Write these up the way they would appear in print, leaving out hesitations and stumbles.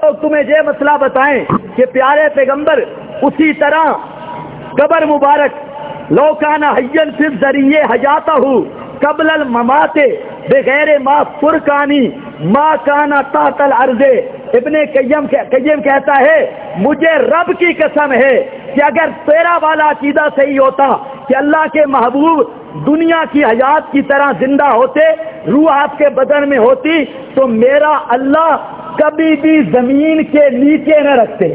تمہیں یہ مسئلہ بتائیں کہ پیارے پیغمبر اسی طرح قبر مبارک لو کان حیًّا فی الذریہ حیاتہ قبل الممات بغیر ما فرقانی ما کانا تحت الارض. ابن قیم کہتا ہے مجھے رب کی قسم ہے کہ اگر تیرا والا عقیدہ صحیح ہوتا کہ اللہ کے محبوب دنیا کی حیات کی طرح زندہ ہوتے، روح آپ کے بدن میں ہوتی، تو میرا اللہ کبھی بھی زمین کے نیچے نہ رکھتے.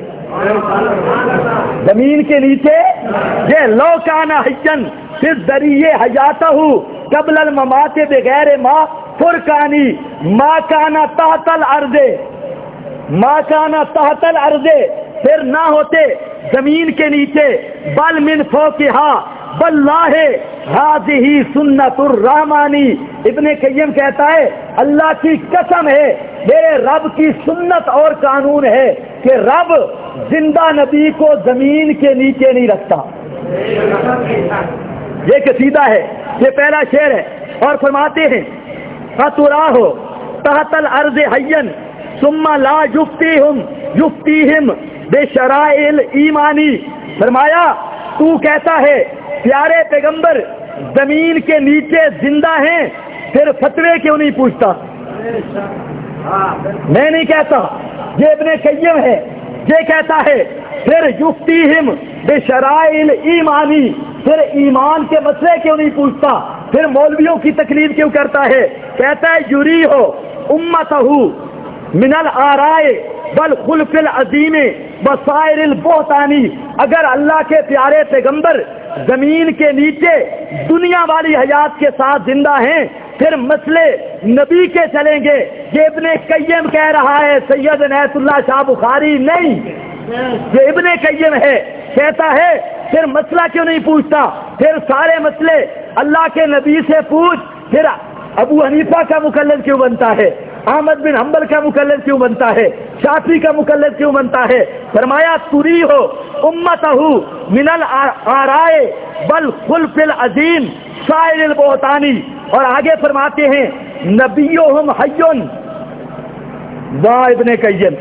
زمین کے نیچے یہ لو کانا حیًّا فی الذریہ حیاتہ قبل الممات بغیر ما فرقانی ما کانا تحت الارض ما کانا تحت الارض، پھر نہ ہوتے زمین کے نیچے، بل من فوقہا واللہ ہذہ سنت الرحمانی. ابن قیم کہتا ہے اللہ کی قسم ہے، میرے رب کی سنت اور قانون ہے کہ رب زندہ نبی کو زمین کے نیچے نہیں رکھتا. یہ قصیدہ ہے، یہ پہلا شعر ہے. اور فرماتے ہیں فَتُرَاهُ تَحْتَ الْأَرْضِ حَيًّا ثُمَّ لَا يُفْتِيهِمْ بِشَرَائِعِ الْإِيمَانِ. فرمایا تو کہتا ہے پیارے پیغمبر زمین کے نیچے زندہ ہیں، پھر فتوے کیوں نہیں پوچھتا؟ میں نہیں کہتا، یہ ابن قیم ہے، یہ کہتا ہے پھر یفتیہم بشرائع الایمانی، پھر ایمان کے مسئلے کیوں نہیں پوچھتا؟ پھر مولویوں کی تکلیف کیوں کرتا ہے؟ کہتا ہے یوری ہو امتہ من الآراء والخلف العظیم وسائر البہتانی. اگر اللہ کے پیارے پیغمبر زمین کے نیچے دنیا والی حیات کے ساتھ زندہ ہیں، پھر مسئلے نبی کے چلیں گے. یہ ابن قیم کہہ رہا ہے، سید عنایت اللہ شاہ بخاری نہیں. یہ ابن قیم ہے، کہتا ہے پھر مسئلہ کیوں نہیں پوچھتا؟ پھر سارے مسئلے اللہ کے نبی سے پوچھ. پھر ابو حنیفہ کا مقلد کیوں بنتا ہے؟ احمد بن حنبل کا مقلد کیوں بنتا ہے؟ شافعی کا مقلد کیوں بنتا ہے؟ فرمایا تری ہو امتہ من الآراء والخلف العظیم سائر البہتانی. اور آگے فرماتے ہیں نبیہم حیٌّ، واہ ابن قیم،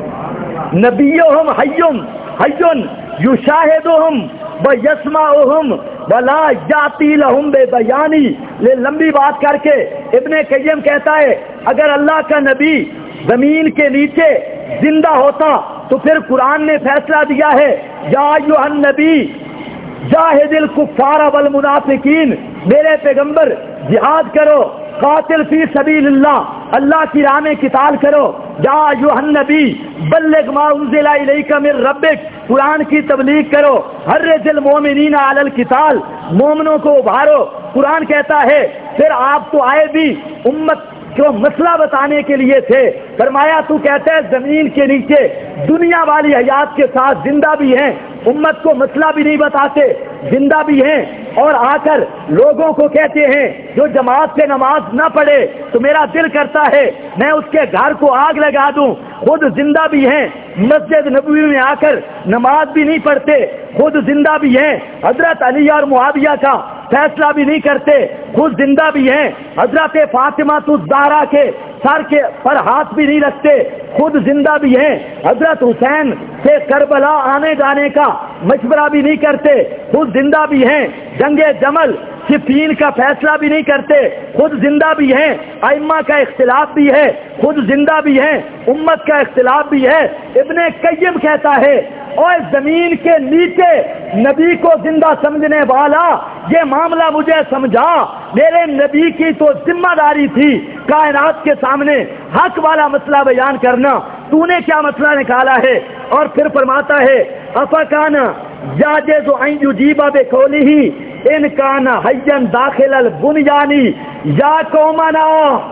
نبیہم حیٌّ یشاہدہم ویسمعہم ولا یاتی لہم بے بیانی. یہ لمبی بات کر کے ابن قیم کہتا ہے اگر اللہ کا نبی زمین کے نیچے زندہ ہوتا تو پھر قرآن نے فیصلہ دیا ہے یا ایھا النبی جاہد الکفار والمنافقین، میرے پیغمبر جہاد کرو، قاتل فی سبیل اللہ، اللہ کی راہ میں قتال کرو. یا ایھا النبی بلغ ما انزل الیک من ربک، قرآن کی تبلیغ کرو. حرض المؤمنین علی القتال، مومنوں کو ابھارو. قرآن کہتا ہے پھر آپ تو آئے بھی امت کو مسئلہ بتانے کے لیے تھے. فرمایا تو کہتا ہے زمین کے نیچے دنیا والی حیات کے ساتھ زندہ بھی ہیں، امت کو مسئلہ بھی نہیں بتاتے، زندہ بھی ہیں، اور آ کر لوگوں کو کہتے ہیں جو جماعت سے نماز نہ پڑھے تو میرا دل کرتا ہے میں اس کے گھر کو آگ لگا دوں. خود زندہ بھی ہیں، مسجد نبوی میں آ کر نماز بھی نہیں پڑھتے، خود زندہ بھی ہیں. حضرت علی اور معاویہ کا فیصلہ بھی نہیں کرتے، خود زندہ بھی ہیں. حضرت فاطمہ الزہرا کے سر کے پر ہاتھ بھی نہیں رکھتے، خود زندہ بھی ہیں. حضرت حسین سے کربلا آنے جانے کا مشورہ بھی نہیں کرتے، خود زندہ بھی ہیں. جنگ جمل صفین کا فیصلہ بھی نہیں کرتے، خود زندہ بھی ہیں. ائمہ کا اختلاف بھی ہے، خود زندہ بھی ہیں. امت کا اختلاف بھی ہے. ابن قیم کہتا ہے اور زمین کے نیچے نبی کو زندہ سمجھنے والا یہ معاملہ مجھے سمجھا، میرے نبی کی تو ذمہ داری تھی کائنات کے سامنے حق والا مسئلہ بیان کرنا، تو نے کیا مسئلہ نکالا ہے؟ اور پھر فرماتا ہے افکان یاجز ان یجیب بقولہ ان کان حیا داخل البنیانی یا قومنا.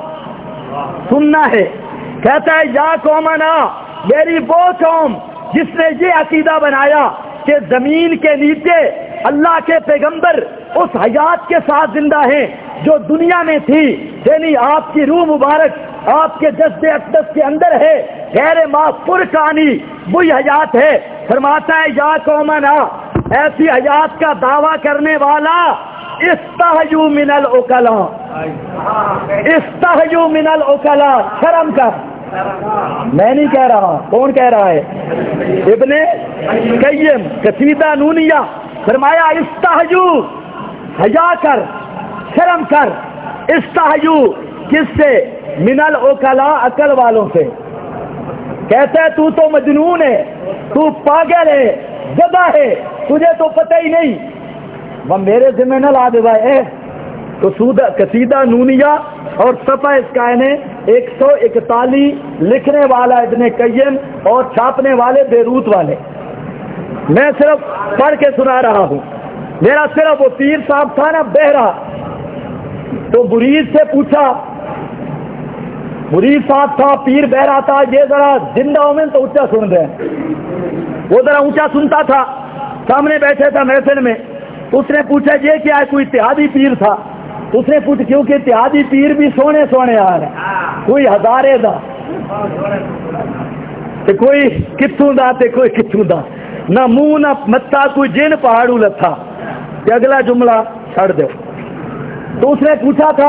سننا ہے، کہتا ہے یا قومنا، میری وہ قوم جس نے یہ عقیدہ بنایا کہ زمین کے نیچے اللہ کے پیغمبر اس حیات کے ساتھ زندہ ہیں جو دنیا میں تھی، یعنی آپ کی روح مبارک آپ کے جسد اقدس کے اندر ہے، غیر ما فرقانی وہی حیات ہے. فرماتا ہے یا قومنا، ایسی حیات کا دعویٰ کرنے والا استحیوا من العقلاء، استحیوا من العقلاء، شرم کر، میں نہیں کہہ رہا، کون کہہ رہا ہے؟ ابن قیم قصیدہ نونیہ، فرمایا استحجو، حیا کر، شرم کر، استحجو کس سے؟ من العقلاء، عقل والوں سے۔ کہتا ہے تو مجنون ہے، تو پاگل ہے، گدھا ہے، تجھے تو پتہ ہی نہیں۔ وہ میرے ذمہ نہ لا دے بھائی۔ قصیدہ نونیہ اور صفحہ اس کا ہے 141 لکھنے والا ابن قیم اور چھاپنے والے بیروت والے۔ میں صرف پڑھ کے سنا رہا ہوں۔ میرا صرف وہ پیر صاحب تھا نا بہرا، تو مرید سے پوچھا، مرید صاحب تھا، پیر بہرا تھا، یہ ذرا زندہ ہو میں تو اونچا سن رہے ہیں، وہ ذرا اونچا سنتا تھا، سامنے بیٹھے تھا محفل میں۔ اس نے پوچھا یہ کیا ہے؟ کوئی اتحادی پیر تھا۔ اس نے پوچھا کیونکہ اتحادی پیر بھی سونے سونے آ رہے، کوئی ہزارے دا تے کوئی کتوں دا تے کوئی کتوں دا، نہ منہ نہ متا، کوئی جن پہاڑوں لتھا کہ اگلا جملہ چھڑ دو۔ تو اس نے پوچھا تھا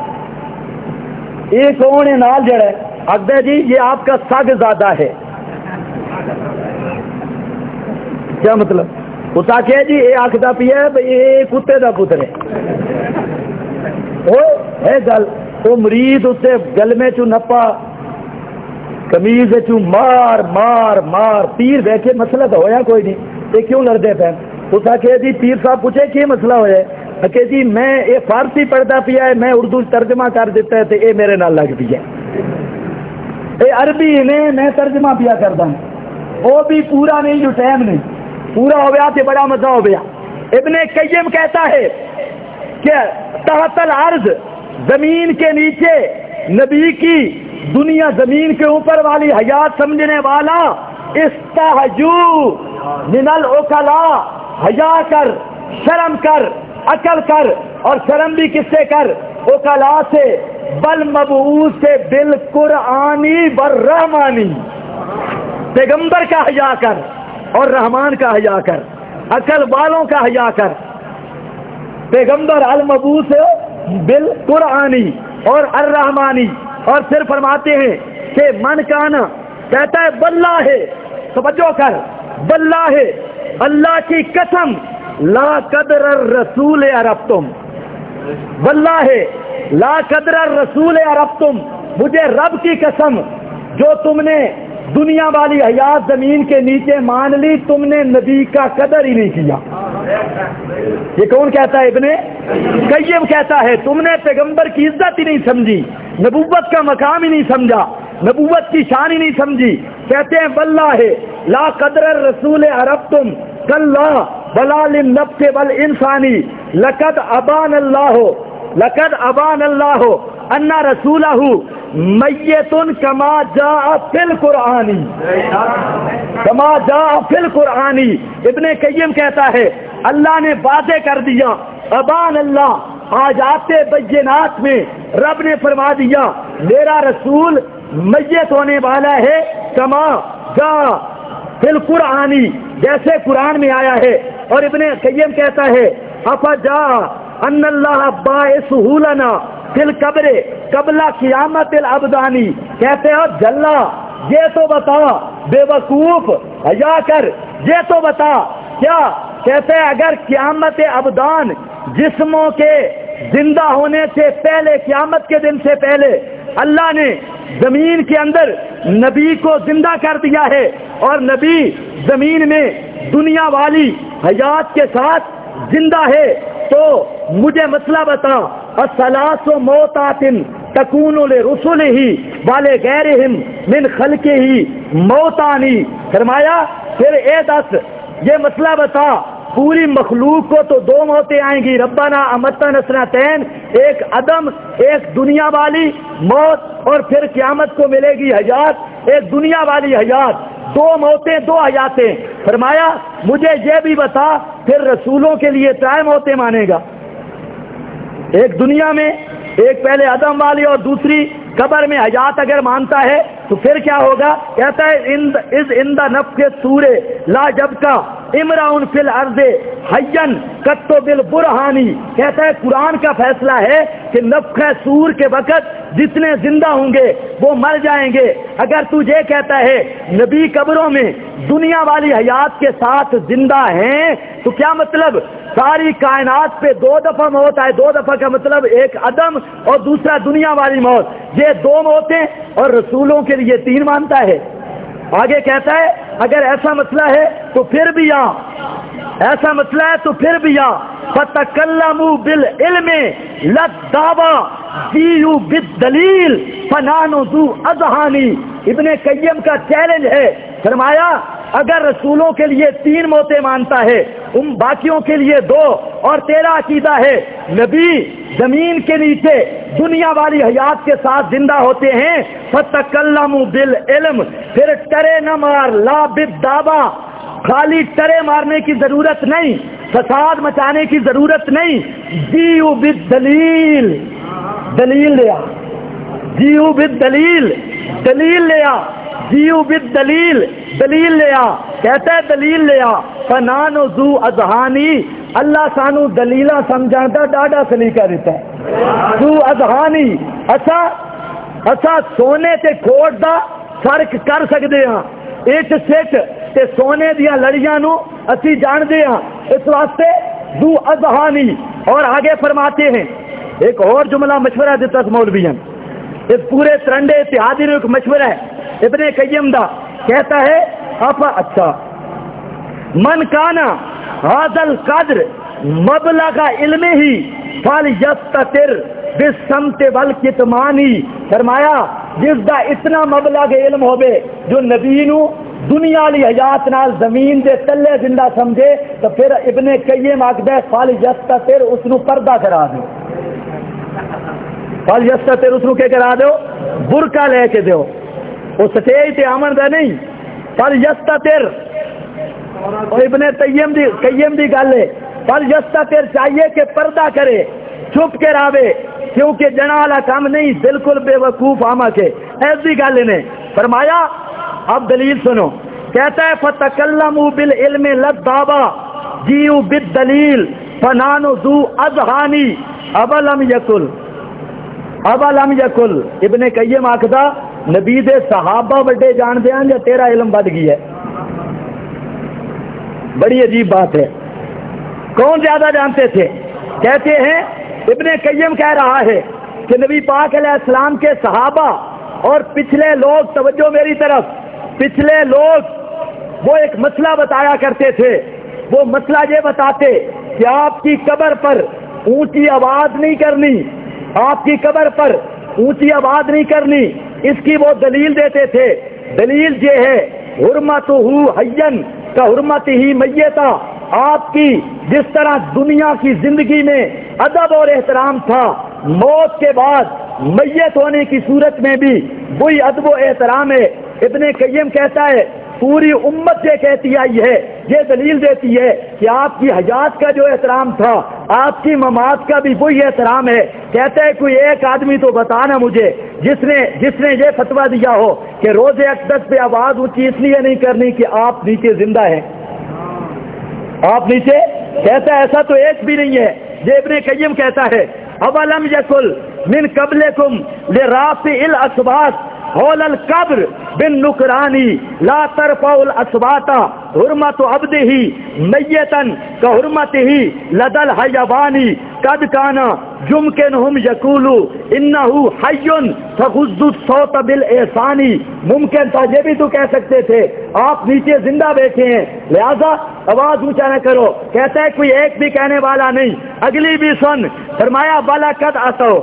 یہ کون ہے نال جڑے؟ اکبر جی یہ آپ کا سگ زیادہ ہے۔ کیا مطلب؟ اس آخیا جی یہ آخدا پیا ہے یہ کتے دا پتر ہے گل۔ وہ مرید اسے گلمے چو نپا، کمیز چو مار مار مار، پیر بیٹھے مسئلہ تو ہویا کوئی نہیں، یہ کیوں لڑتے پہ؟ اس آخیا جی پیر صاحب پوچھے کی مسئلہ ہوا ہے؟ کہ جی میں یہ فارسی پڑھتا پیا ہے، میں اردو ترجمہ کر دیتا ہے تو یہ میرے نال لگ پیا، یہ عربی نے میں ترجمہ پیا کرتا ہوں، وہ بھی پورا نہیں جو ٹائم نہیں پورا ہو گیا تو بڑا مزہ ہو گیا۔ ابن قیم کہتا ہے کہ تحت الارض، زمین کے نیچے نبی کی، دنیا زمین کے اوپر والی حیات سمجھنے والا، استحجو من العقلاء، حیا کر، شرم کر، عقل کر، اور شرم بھی کس سے کر؟ عقلاء سے، بل مبعوث سے، بالقرآنی والرحمانی، پیغمبر کا حیا کر اور رحمان کا حیا کر، عقل والوں کا حیا کر۔ پیغمبر المبعوث بالقرآنی اور الرحمانی، اور پھر فرماتے ہیں کہ من کانا، کہتا ہے باللہ ہے، توجہ کر، باللہ ہے، اللہ کی قسم، لا قدر الرسول عرفتم، واللہ ہے لا قدر الرسول عرفتم، مجھے رب کی قسم، جو تم نے دنیا والی حیات زمین کے نیچے مان لی، تم نے نبی کا قدر ہی نہیں کیا۔ یہ کون کہتا ہے؟ ابن قیم کہتا ہے تم نے پیغمبر کی عزت ہی نہیں سمجھی، نبوت کا مقام ہی نہیں سمجھا، نبوت کی شان ہی نہیں سمجھی۔ کہتے ہیں واللہ لا قدر الرسول عرفتم کلا بلا للنفس والانسانی لقد ابان اللہ ان رسولہ میت کما جاء فی القرآنی، کما جاء فی القرآنی۔ ابن قیم کہتا ہے اللہ نے واضح کر دیا، ابان اللہ، آیات بینات میں رب نے فرما دیا میرا رسول میت ہونے والا ہے، کما جاء فی القرآنی، جیسے قرآن میں آیا ہے۔ اور ابن قیم کہتا ہے افجاء ان اللہ باعثہ لنا فی القبر قبل قیامت الابدانی، کہتے ہیں جلا یہ تو بتا، بے وقوف، حیا کر، یہ تو بتا کیا؟ کہتے ہیں اگر قیامت ابدان، جسموں کے زندہ ہونے سے پہلے، قیامت کے دن سے پہلے اللہ نے زمین کے اندر نبی کو زندہ کر دیا ہے، اور نبی زمین میں دنیا والی حیات کے ساتھ زندہ ہے، تو مجھے مسئلہ بتا، الثلاث موتات تکون لرسلہ ولغیرہم من خلقہ موتانی، فرمایا پھر اے دس یہ مسئلہ بتا، پوری مخلوق کو تو دو موتیں آئیں گی، ربنا امتنا سنتین، ایک عدم، ایک دنیا والی موت، اور پھر قیامت کو ملے گی حیات، ایک دنیا والی حیات، دو موتیں، دو حیاتیں۔ فرمایا مجھے یہ بھی بتا پھر رسولوں کے لیے تین موتیں مانے گا، ایک دنیا میں، ایک پہلے عدم والی اور دوسری قبر میں حیات اگر مانتا ہے تو پھر کیا ہوگا؟ کہتا ہے از ان دا نفخ سورے لا جب کا इमराउन फिल अर्दे हय्यन कत्तो बिल बुरहानी। कहता है कुरान का फैसला है कि नफ़्ख़े सूर के वक़्त जितने जिंदा होंगे वो मर जाएंगे। अगर तू ये कहता है नबी कब्रों में दुनिया वाली हयात के साथ जिंदा हैं, तो क्या मतलब सारी कायनात पे 2 दफा मौत आए। 2 दफा का मतलब एक अदम और दूसरा दुनिया वाली मौत, ये 2 मौतें, और रसूलों के लिए 3 मानता है। आगे कहता है अगर ऐसा मसला है तो फिर भी ऐसा मसला है तो फिर भी फतकल्लमू बिल इल्मे लद्दावा जीयू बिद दलील फनानु दू अज़हानी। इब्ने कय्यम का चैलेंज है, फरमाया अगर रसूलों के लिए 3 मौतें मानता है, बाकियों के लिए 2, और तेरा अकीदा है नबी जमीन के नीचे दुनिया वाली हयात के साथ जिंदा होते हैं, फतकल्लमू बिल इल्म, फिर टरे न मार ला बिद दावा, खाली टरे मारने की जरूरत नहीं, फसाद मचाने की जरूरत नहीं, जीयू बिद दलील, दलील ले आ, जीयू बिद दलील, दलील ले आ, जीयू बिद दलील, दलील ले आ। कहता है दलील ले आ, फनानो जू अज़हानी, अल्लाह सानू दलीला समझाता डाडा सलीका देता है। जू अज़हानी, अच्छा सोने ते खोट दा फर्क कर सकते हाँ, इट सिट ते सोने दिया लड़ियां नू असी जानते हाँ, इस वास्ते जू अज़हानी। और आगे फरमाते हैं एक और जुमला मशवरा दिता मौलवियन, इस पूरे तरंडे इत्तेहादी ने एक मशवरा है इब्ने कय्यम दा, कहता है आपा अच्छा मन काना हादल कद्र मबलगा इल्मे ही फल यस्ततिर बिसमते वल कितमानी। फरमाया जिसदा इतना मबलग इल्म होवे जो नबी नू दुनिया वाली हयात नाल जमीन दे तले जिंदा समझे, तो फिर इब्ने कय्यम आखदा फल यस्ततिर उसनू पर्दा करा दो, फल यस्ततिर उसनू के करा दो, बुरका लेके दो, वो स्टेज ते आमन दा नहीं, फल यस्ततिर। और इब्ने कय्यम दी गल है, फल यस्ततिर चाहिए कि पर्दा करे, चुप के रावे, क्योंकि जना वाला काम नहीं, बिल्कुल बेवकूफ आमा के, ऐसी गल ने फरमाया। अब दलील सुनो, कहता है फतकल्लमू बिल इल्मे लद्दावा जीयू बिद दलील फनानु दू अज़हानी अबलम यकुल। इब्ने कय्यम आखदा नबी दे सहाबा बड़े जानते हैं या तेरा इल्म बढ़ गया है। बड़ी अजीब बात है, कौन ज्यादा जानते थे? कहते हैं इब्ने कय्यम कह रहा है कि नबी पाक अलैहिस्सलाम के सहाबा और पिछले लोग, तवज्जो मेरी तरफ, पिछले लोग वो एक मसला बताया करते थे। वो मसला ये बताते कि आपकी कब्र पर ऊंची आवाज नहीं करनी, आपकी कब्र पर ऊंची आवाज नहीं करनी, इसकी वो दलील देते थे। दलील ये है हुर्मतुहु हय्यन का हुर्मतिही मय्यता, आपकी जिस तरह दुनिया की जिंदगी में अदब और एहतराम था, मौत के बाद मय्यत होने की सूरत में भी वही अदब और एहतराम है। इब्ने कय्यम कहता है पूरी उम्मत ये कहती आई है, ये दलील देती है कि आपकी हयात का जो एहतराम था, आपकी ममात का भी वही एहतराम है। कहता है कोई एक आदमी तो बताना मुझे जिसने ये फतवा दिया हो कि रोजे अक़दस पे आवाज ऊंची इसलिए नहीं करनी कि आप नीचे जिंदा हैं, आप नीचे। कहता है ऐसा तो एक भी नहीं है। ये इब्ने कय्यम कहता है अवलम यकुल मिन कबलकुम लिराफिल अस्वात हौलल कब्र बिन नुकरानी ला तरफाउल अस्वाता हुर्मतु अब्दिही मय्यतन का हुर्मतिही लदल हयवानी कद काना जुमकिनहुम यकूलु इन्नहु हय्युन फगुज़्ज़ु सौत बिल एहसानी। मुमकिन था ये भी तो कह सकते थे आप नीचे जिंदा बैठे हैं, लिहाजा आवाज ऊंचा न करो। कहता है कोई एक भी कहने वाला नहीं। अगली भी सुन, फरमाया बला कद आतो,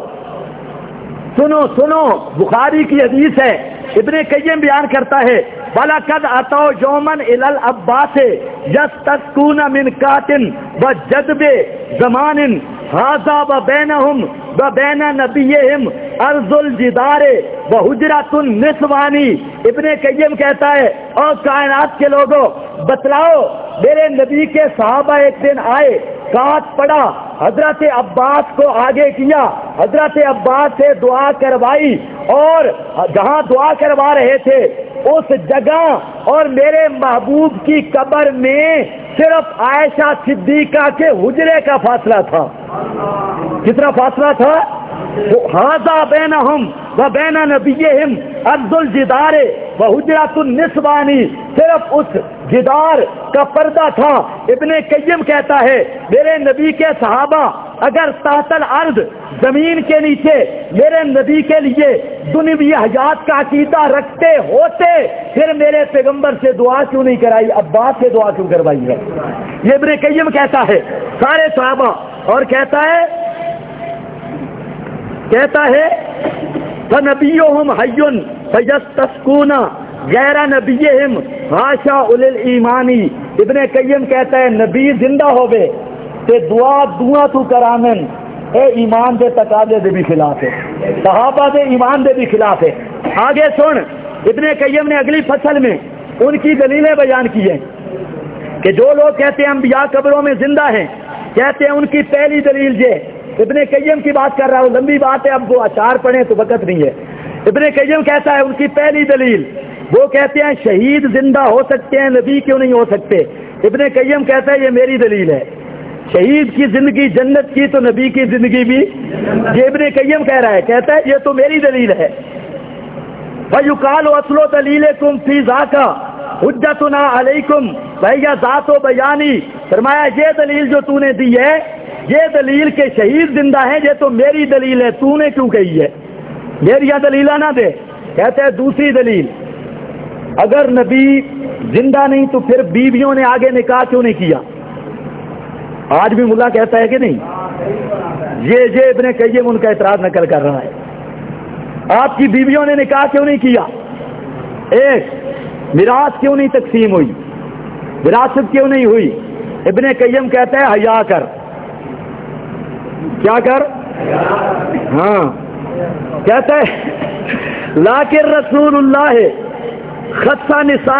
सुनो सुनो, बुखारी की हदीस है, इब्ने कय्यम बयान करता है बला कद आतो यौमन इलल अब्बास यस्तस्कूना मिन कातिन व जदबे ज़मानिन हाज़ा व बैनहुम व बैन नबियहिम अर्जुल जिदारे व हुजरतुन निस्वानी। इब्ने कय्यम कहता है और कायनात के लोगों बतलाओ, मेरे नबी के सहाबा एक दिन आए, काट पड़ा, हजरत अब्बास को आगे किया, हजरत अब्बास से दुआ करवाई, और जहां दुआ करवा रहे थे اس جگہ اور میرے محبوب کی قبر میں صرف عائشہ صدیقہ کے حجرے کا فاصلہ تھا. کتنا فاصلہ تھا؟ ھذا بینہم و بین نبیہم عرض الجدار و حجرۃ النسوانی، صرف اس جدار کا پردہ تھا. ابن قیم کہتا ہے میرے نبی کے صحابہ اگر تحت الارض زمین کے نیچے میرے نبی کے لیے دنیوی حیات کا عقیدہ رکھتے ہوتے پھر میرے پیغمبر سے دعا کیوں نہیں کرائی، عباس سے دعا کیوں کروائی ہے؟ یہ ابن قیم کہتا ہے سارے صحابہ. اور کہتا ہے فَنَبِيُّهُمْ حَيٌّ فَيَسْتَسْقُونَ غَيْرَ نَبِيِّهِمْ حَاشَا أُولِي الْإِيمَانِ. ابن قیم کہتا ہے نبی زندہ ہوئے تے دعا تو کرامن اے ایمان دے تقاضے دے بھی خلاف ہے، صحابہ دے ایمان دے بھی خلاف ہے. آگے سن، ابن قیم نے اگلی فصل میں ان کی دلیلیں بیان کی ہیں کہ جو لوگ کہتے ہیں انبیاء قبروں میں زندہ ہیں، کہتے ہیں ان کی پہلی دلیل یہ. ابن قیم کی بات کر رہا ہوں، لمبی بات ہے، اب وہ اشعار پڑھیں تو وقت نہیں ہے. ابن قیم کہتا ہے ان کی پہلی دلیل، وہ کہتے ہیں شہید زندہ ہو سکتے ہیں، نبی کیوں نہیں ہو سکتے؟ ابن قیم کہتا ہے یہ میری دلیل ہے. شہید کی زندگی جنت کی تو نبی کی زندگی بھی، یہ ابن قیم کہہ رہا ہے، کہتا ہے یہ تو میری دلیل ہے. فَيُقَالُ أَصْلُ دَلِيلِكُمْ فِي ذَاكَ حُجَّتُنَا عَلَيْكُمْ وَهِيَ ذَاتُ بَيَانِ. فرمایا یہ دلیل جو تو نے دی ہے، یہ دلیل کہ شہید زندہ ہے، یہ تو میری دلیل ہے، تو نے کیوں کہی ہے؟ میری دلیلہ نہ دے. کہتے ہیں دوسری دلیل، اگر نبی زندہ نہیں تو پھر بیویوں نے آگے نکاح کیوں نہیں کیا؟ آج بھی ملا کہتا ہے کہ نہیں؟ یہ ابن قیم ان کا اعتراض نقل کر رہا ہے. آپ کی بیویوں نے نکاح کیوں نہیں کیا؟ ایک، میراث کیوں نہیں تقسیم ہوئی، وراثت کیوں نہیں ہوئی؟ ابن قیم کہتا ہے حیا کر. کیا کر؟ ہاں، کہتا ہے لیکن رسول اللہ خص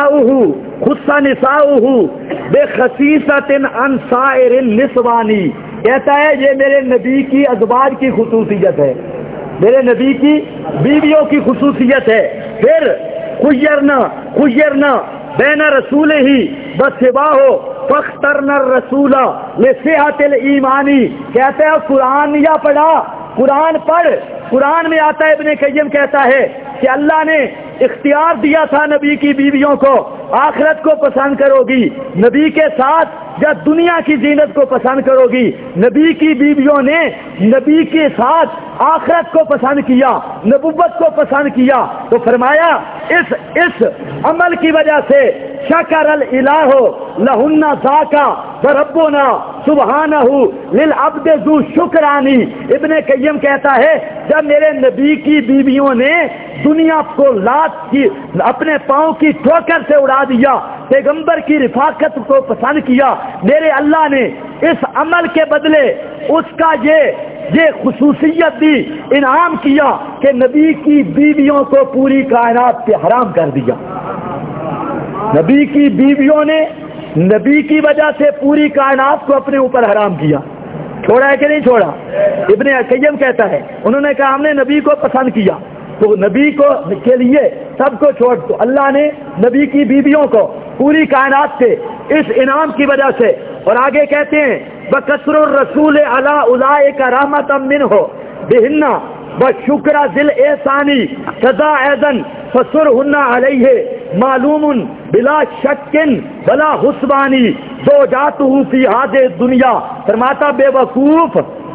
نساؤہ بخصیصۃ عن سائر النسوانی. کہتا ہے یہ میرے نبی کی ازواج کی خصوصیت ہے، میرے نبی کی بیویوں کی خصوصیت ہے. پھر خیرنا بین رسول ہی بسوا ہو فاخترنا الرسول لصحت الایمانی. کہتے ہیں قرآن یا پڑھا، قرآن پڑھ. قرآن میں آتا ہے، ابن قیم کہتا ہے کہ اللہ نے اختیار دیا تھا نبی کی بیویوں کو، آخرت کو پسند کرو گی نبی کے ساتھ یا دنیا کی زینت کو پسند کرو گی؟ نبی کی بیویوں نے نبی کے ساتھ آخرت کو پسند کیا، نبوت کو پسند کیا. تو فرمایا اس عمل کی وجہ سے شکر الالہ لہن ذاکا وربنا سبحانہ للعبد ذو شکرانی. ابن قیم کہتا ہے جب میرے نبی کی بیویوں نے دنیا کو لات کی اپنے پاؤں کی ٹھوکر سے اڑا دیا، پیغمبر کی رفاقت کو پسند کیا، میرے اللہ نے اس عمل کے بدلے اس کا یہ خصوصیت دی، انعام کیا کہ نبی کی بیویوں کو پوری کائنات سے حرام کر دیا. نبی کی بیویوں نے نبی کی وجہ سے پوری کائنات کو اپنے اوپر حرام کیا. چھوڑا ہے کہ نہیں چھوڑا؟ ابن قیم کہتا ہے انہوں نے کہا ہم نے نبی کو پسند کیا تو نبی کو کے لیے سب کو چھوڑ دو. اللہ نے نبی کی بیویوں کو پوری کائنات سے اس انعام کی وجہ سے. اور آگے کہتے ہیں بکثر الرسول علی اولئک رحمۃ منہ بہن بشکر ذل احسانی سزا ایزن فسرہن علیہ معلوم بلا شک بلا حسبانی زوجاتہ فی ہذہ دنیا. فرماتا بے وقوف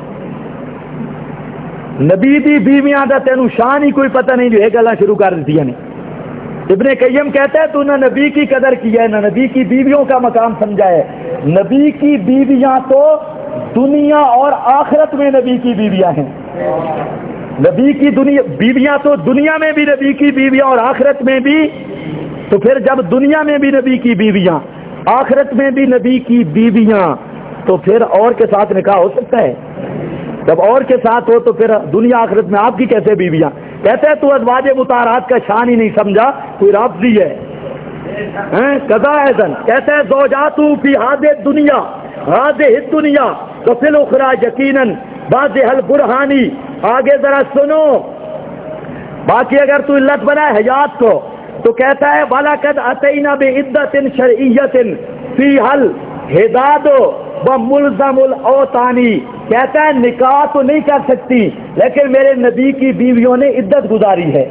نبی دی بیویاں دا تینوں شان ہی کوئی پتہ نہیں جو یہ گلاں شروع کر دیتی ہیں. ابن قیم کہتا ہے تو نہ نبی کی قدر کی ہے نہ نبی کی بیویوں کا مقام سمجھا ہے. نبی کی بیویاں تو دنیا اور آخرت میں نبی کی بیویاں ہیں. نبی کی بیویاں تو دنیا میں بھی نبی کی بیویاں اور آخرت میں بھی. تو پھر جب دنیا میں بھی نبی کی بیویاں آخرت میں بھی نبی کی بیویاں تو پھر اور کے ساتھ نکاح ہو سکتا ہے؟ جب اور کے ساتھ ہو تو پھر دنیا آخرت میں آپ کی کیسے بیویاں؟ کہتے ہیں تو ازواج مطہرات کا شان ہی نہیں سمجھا، کوئی رافضی ہے. قضا ایزن کہتے ہیں زوجاتو فی ہذہ دنیا ہذہ الدنیا تو فی الاخری یقیناً واضح البرہانی. آگے ذرا سنو، باقی اگر تو علت بنائے حیات کو تو کہتا ہے وَلَقَدْ أَتَيْنَا بِعِدَّةٍ شَرْعِيَّةٍ فِيهَا الْحِدَادُ وَمُلْزَمُ الْأَوْطَانِ، کہتا ہے نکاح تو نہیں کر سکتی لیکن میرے نبی کی بیویوں نے عدت گزاری ہے،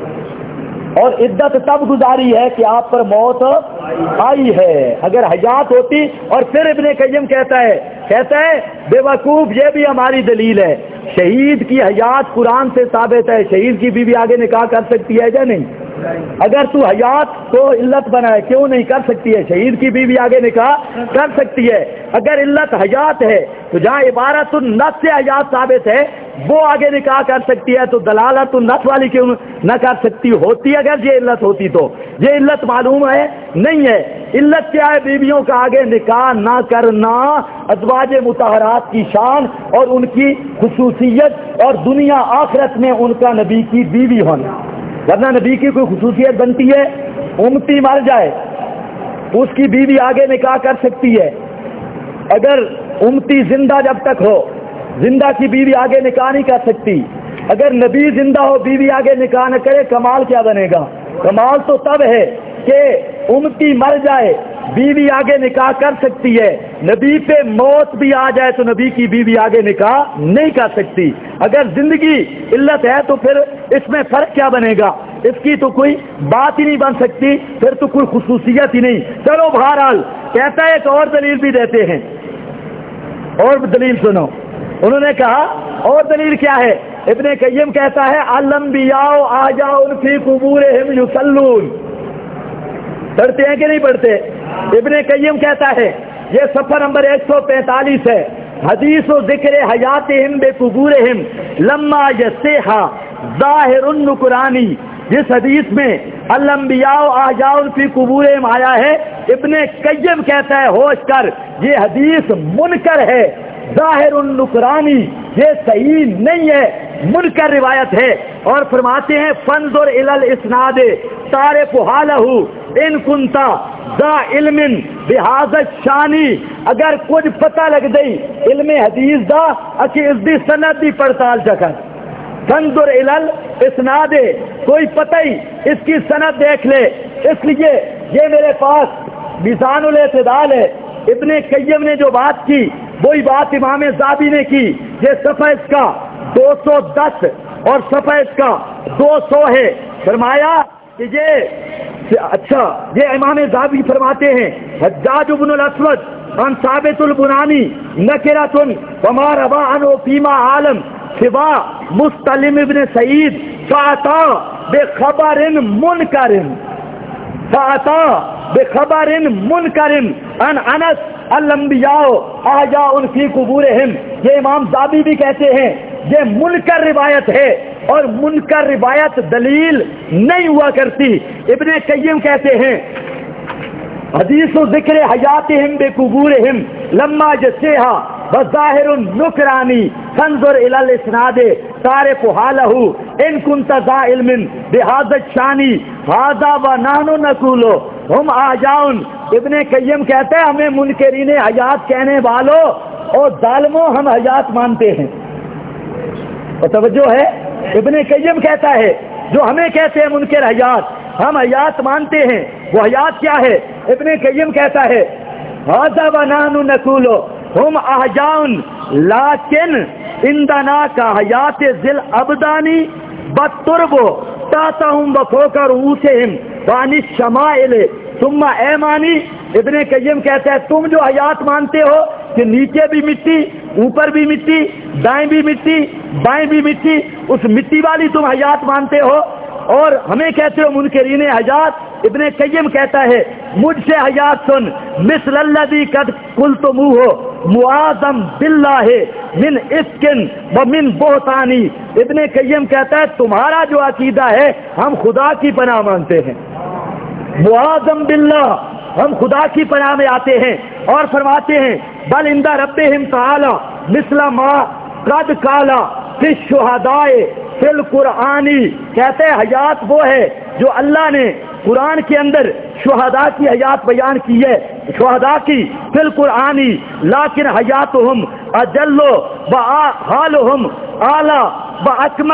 اور عدت تب گزاری ہے کہ آپ پر موت آئی ہے۔ اگر حیات ہوتی، اور پھر ابن قیم کہتا ہے بے وقوف یہ بھی ہماری دلیل ہے، شہید کی حیات قرآن سے ثابت ہے، شہید کی بیوی آگے نکاح کر سکتی ہے یا نہیں؟ اگر تو حیات کو علت بنائے کیوں نہیں کر سکتی ہے؟ شہید کی بیوی آگے نکاح کر سکتی ہے۔ اگر علت حیات ہے تو جہاں عبارت النص سے حیات ثابت ہے وہ آگے نکاح کر سکتی ہے، تو دلالت النص والی کیوں نہ کر سکتی ہوتی؟ اگر یہ علت ہوتی تو یہ علت معلوم ہے نہیں ہے۔ علت کیا ہے؟ بیویوں کا آگے نکاح نہ کرنا ازواج مطہرات کی شان اور ان کی خصوصیت، اور دنیا آخرت میں ان کا نبی کی بیوی ہونا۔ ورنہ نبی کی کوئی خصوصیت بنتی ہے؟ امتی مر جائے اس کی بیوی آگے نکاح کر سکتی ہے، اگر امتی زندہ جب تک ہو زندہ کی بیوی آگے نکاح نہیں کر سکتی۔ اگر نبی زندہ ہو بیوی آگے نکاح نہ کرے، کمال کیا بنے گا؟ کمال تو تب ہے کہ امتی مر جائے بیوی آگے نکاح کر سکتی ہے، نبی پہ موت بھی آ جائے تو نبی کی بیوی آگے نکاح نہیں کر سکتی۔ اگر زندگی علت ہے تو پھر اس میں فرق کیا بنے گا؟ اس کی تو کوئی بات ہی نہیں بن سکتی، پھر تو کوئی خصوصیت ہی نہیں۔ چلو بہرحال کہتا ہے ایک اور دلیل بھی دیتے ہیں، اور دلیل سنو۔ انہوں نے کہا اور دلیل کیا ہے؟ ابن قیم کہتا ہے الانبیاء آجاء فی قبورہم یصلون، پڑھتے ہیں کہ نہیں پڑھتے؟ ابن قیم کہتا ہے، یہ صفحہ نمبر 145 ہے، حدیث و ذکر حیاتہم بقبورہم لما یصح ظاہر النکرانی، جس حدیث میں الانبیاء آجاء فی قبورہم آیا ہے، ابن قیم کہتا ہے ہوش کر یہ حدیث منکر ہے، ظاہر النکرانی، یہ صحیح نہیں ہے، منکر روایت ہے۔ اور فرماتے ہیں فانظر الی الاسناد تعرف حالہ ان کنت ذا علم بہذا الشان، اگر کچھ پتہ لگ گئی علم حدیث دا اچھی اس دی سند دی پڑتال چکر، فانظر الی الاسناد، کوئی پتہ ہی اس کی سند دیکھ لے۔ اس لیے یہ میرے پاس میزان الاعتدال ہے، ابن قیم نے جو بات کی وہی بات امام زابی نے کی۔ یہ صفحہ اس کا 210 اور صفحہ اس کا 200 ہے۔ فرمایا کہ یہ امام زابی فرماتے ہیں حجاج بن الاسود عن ثابت البنانی نکرۃ وما روا عنہ فیما عالم سوا مستلم ابن سعید فاتا بخبر منکر ان انس الانبیاء آجاء فی قبورہم، یہ امام زابی بھی کہتے ہیں یہ منکر روایت ہے، اور منکر روایت دلیل نہیں ہوا کرتی۔ ابن قیم کہتے ہیں حدیث و ذکر حیاتہم بقبورہم لما یصح وظاہر النکرانی فانظر الی الاسناد تعرف حالہ ان کنت ذا علم بہذا الشان ھذا ونحن نقول ہم آجاء۔ ابن قیم کہتے ہیں ہمیں منکرین حیات کہنے والوں اور ظالموں ہم حیات مانتے ہیں۔ اور توجہ ہے ابن قیم کہتا ہے جو ہمیں کہتے ہیں منکر حیات ہم حیات مانتے ہیں، وہ حیات کیا ہے؟ ابن قیم کہتا ہے ھذا ونحن نقول ہم احجاء لیکن عندنا کا حیات ذل ابدانی بطرب تاتہم وفوق رؤوسہم وعن الشمائل ثم ایمانی۔ ابن قیم کہتا ہے تم جو حیات مانتے ہو کہ نیچے بھی مٹی اوپر بھی مٹی دائیں بھی مٹی بائیں بھی مٹی، اس مٹی والی تم حیات مانتے ہو، اور ہمیں کہتے ہو منکرین حیات۔ ابن قیم کہتا ہے مجھ سے حیات سن مثل الذی قد قلتموہ معاذم باللہ من افک ومن بہتانی۔ ابن قیم کہتا ہے تمہارا جو عقیدہ ہے ہم خدا کی پناہ مانتے ہیں، معاذم باللہ، ہم خدا کی پناہ میں آتے ہیں، اور فرماتے ہیں بل عند ربہم تعالی مثل ما قد قالا فی الشہداء فی القرآنی، کہتے ہیں حیات وہ ہے جو اللہ نے قرآن کے اندر شہداء کی حیات بیان کی ہے، شہداء کی فی القرآنی، لیکن حیاتہم اجل و حالہم اعلی و اکمل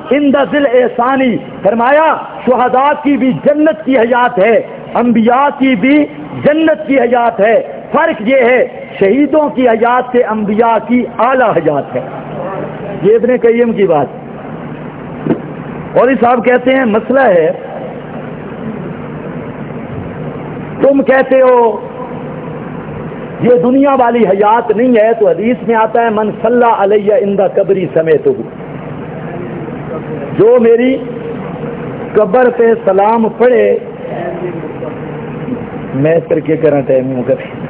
عند ذل احسانی، فرمایا شہداء کی بھی جنت کی حیات ہے، انبیاء کی بھی جنت کی حیات ہے، فرق یہ ہے شہیدوں کی حیات سے انبیاء کی اعلیٰ حیات ہے۔ یہ ابن قیم کی بات۔ قاضی صاحب کہتے ہیں مسئلہ ہے تم کہتے ہو یہ دنیا والی حیات نہیں ہے، تو حدیث میں آتا ہے من صلی علیہ عند قبری سمیتہ، جو میری قبر پہ سلام پڑھے، میں اس طرح کرنا ٹائم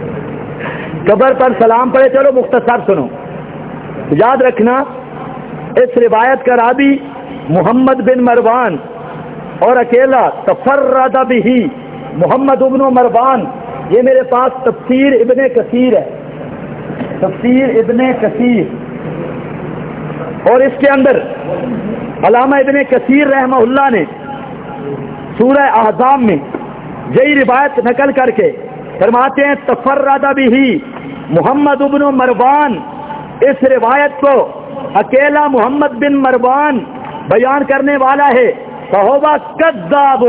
قبر پر سلام پڑھے۔ چلو مختصر سنو، یاد رکھنا اس روایت کا راوی محمد بن مروان اور اکیلا تفرد بہ محمد بن مروان، یہ میرے پاس تفسیر ابن کثیر ہے، تفسیر ابن کثیر، اور اس کے اندر علامہ ابن کثیر رحمہ اللہ نے سورہ احزاب میں یہی روایت نقل کر کے فرماتے ہیں تفرد بہ محمد بن مروان، اس روایت کو اکیلا محمد بن مروان بیان کرنے والا ہے، فہو کذاب،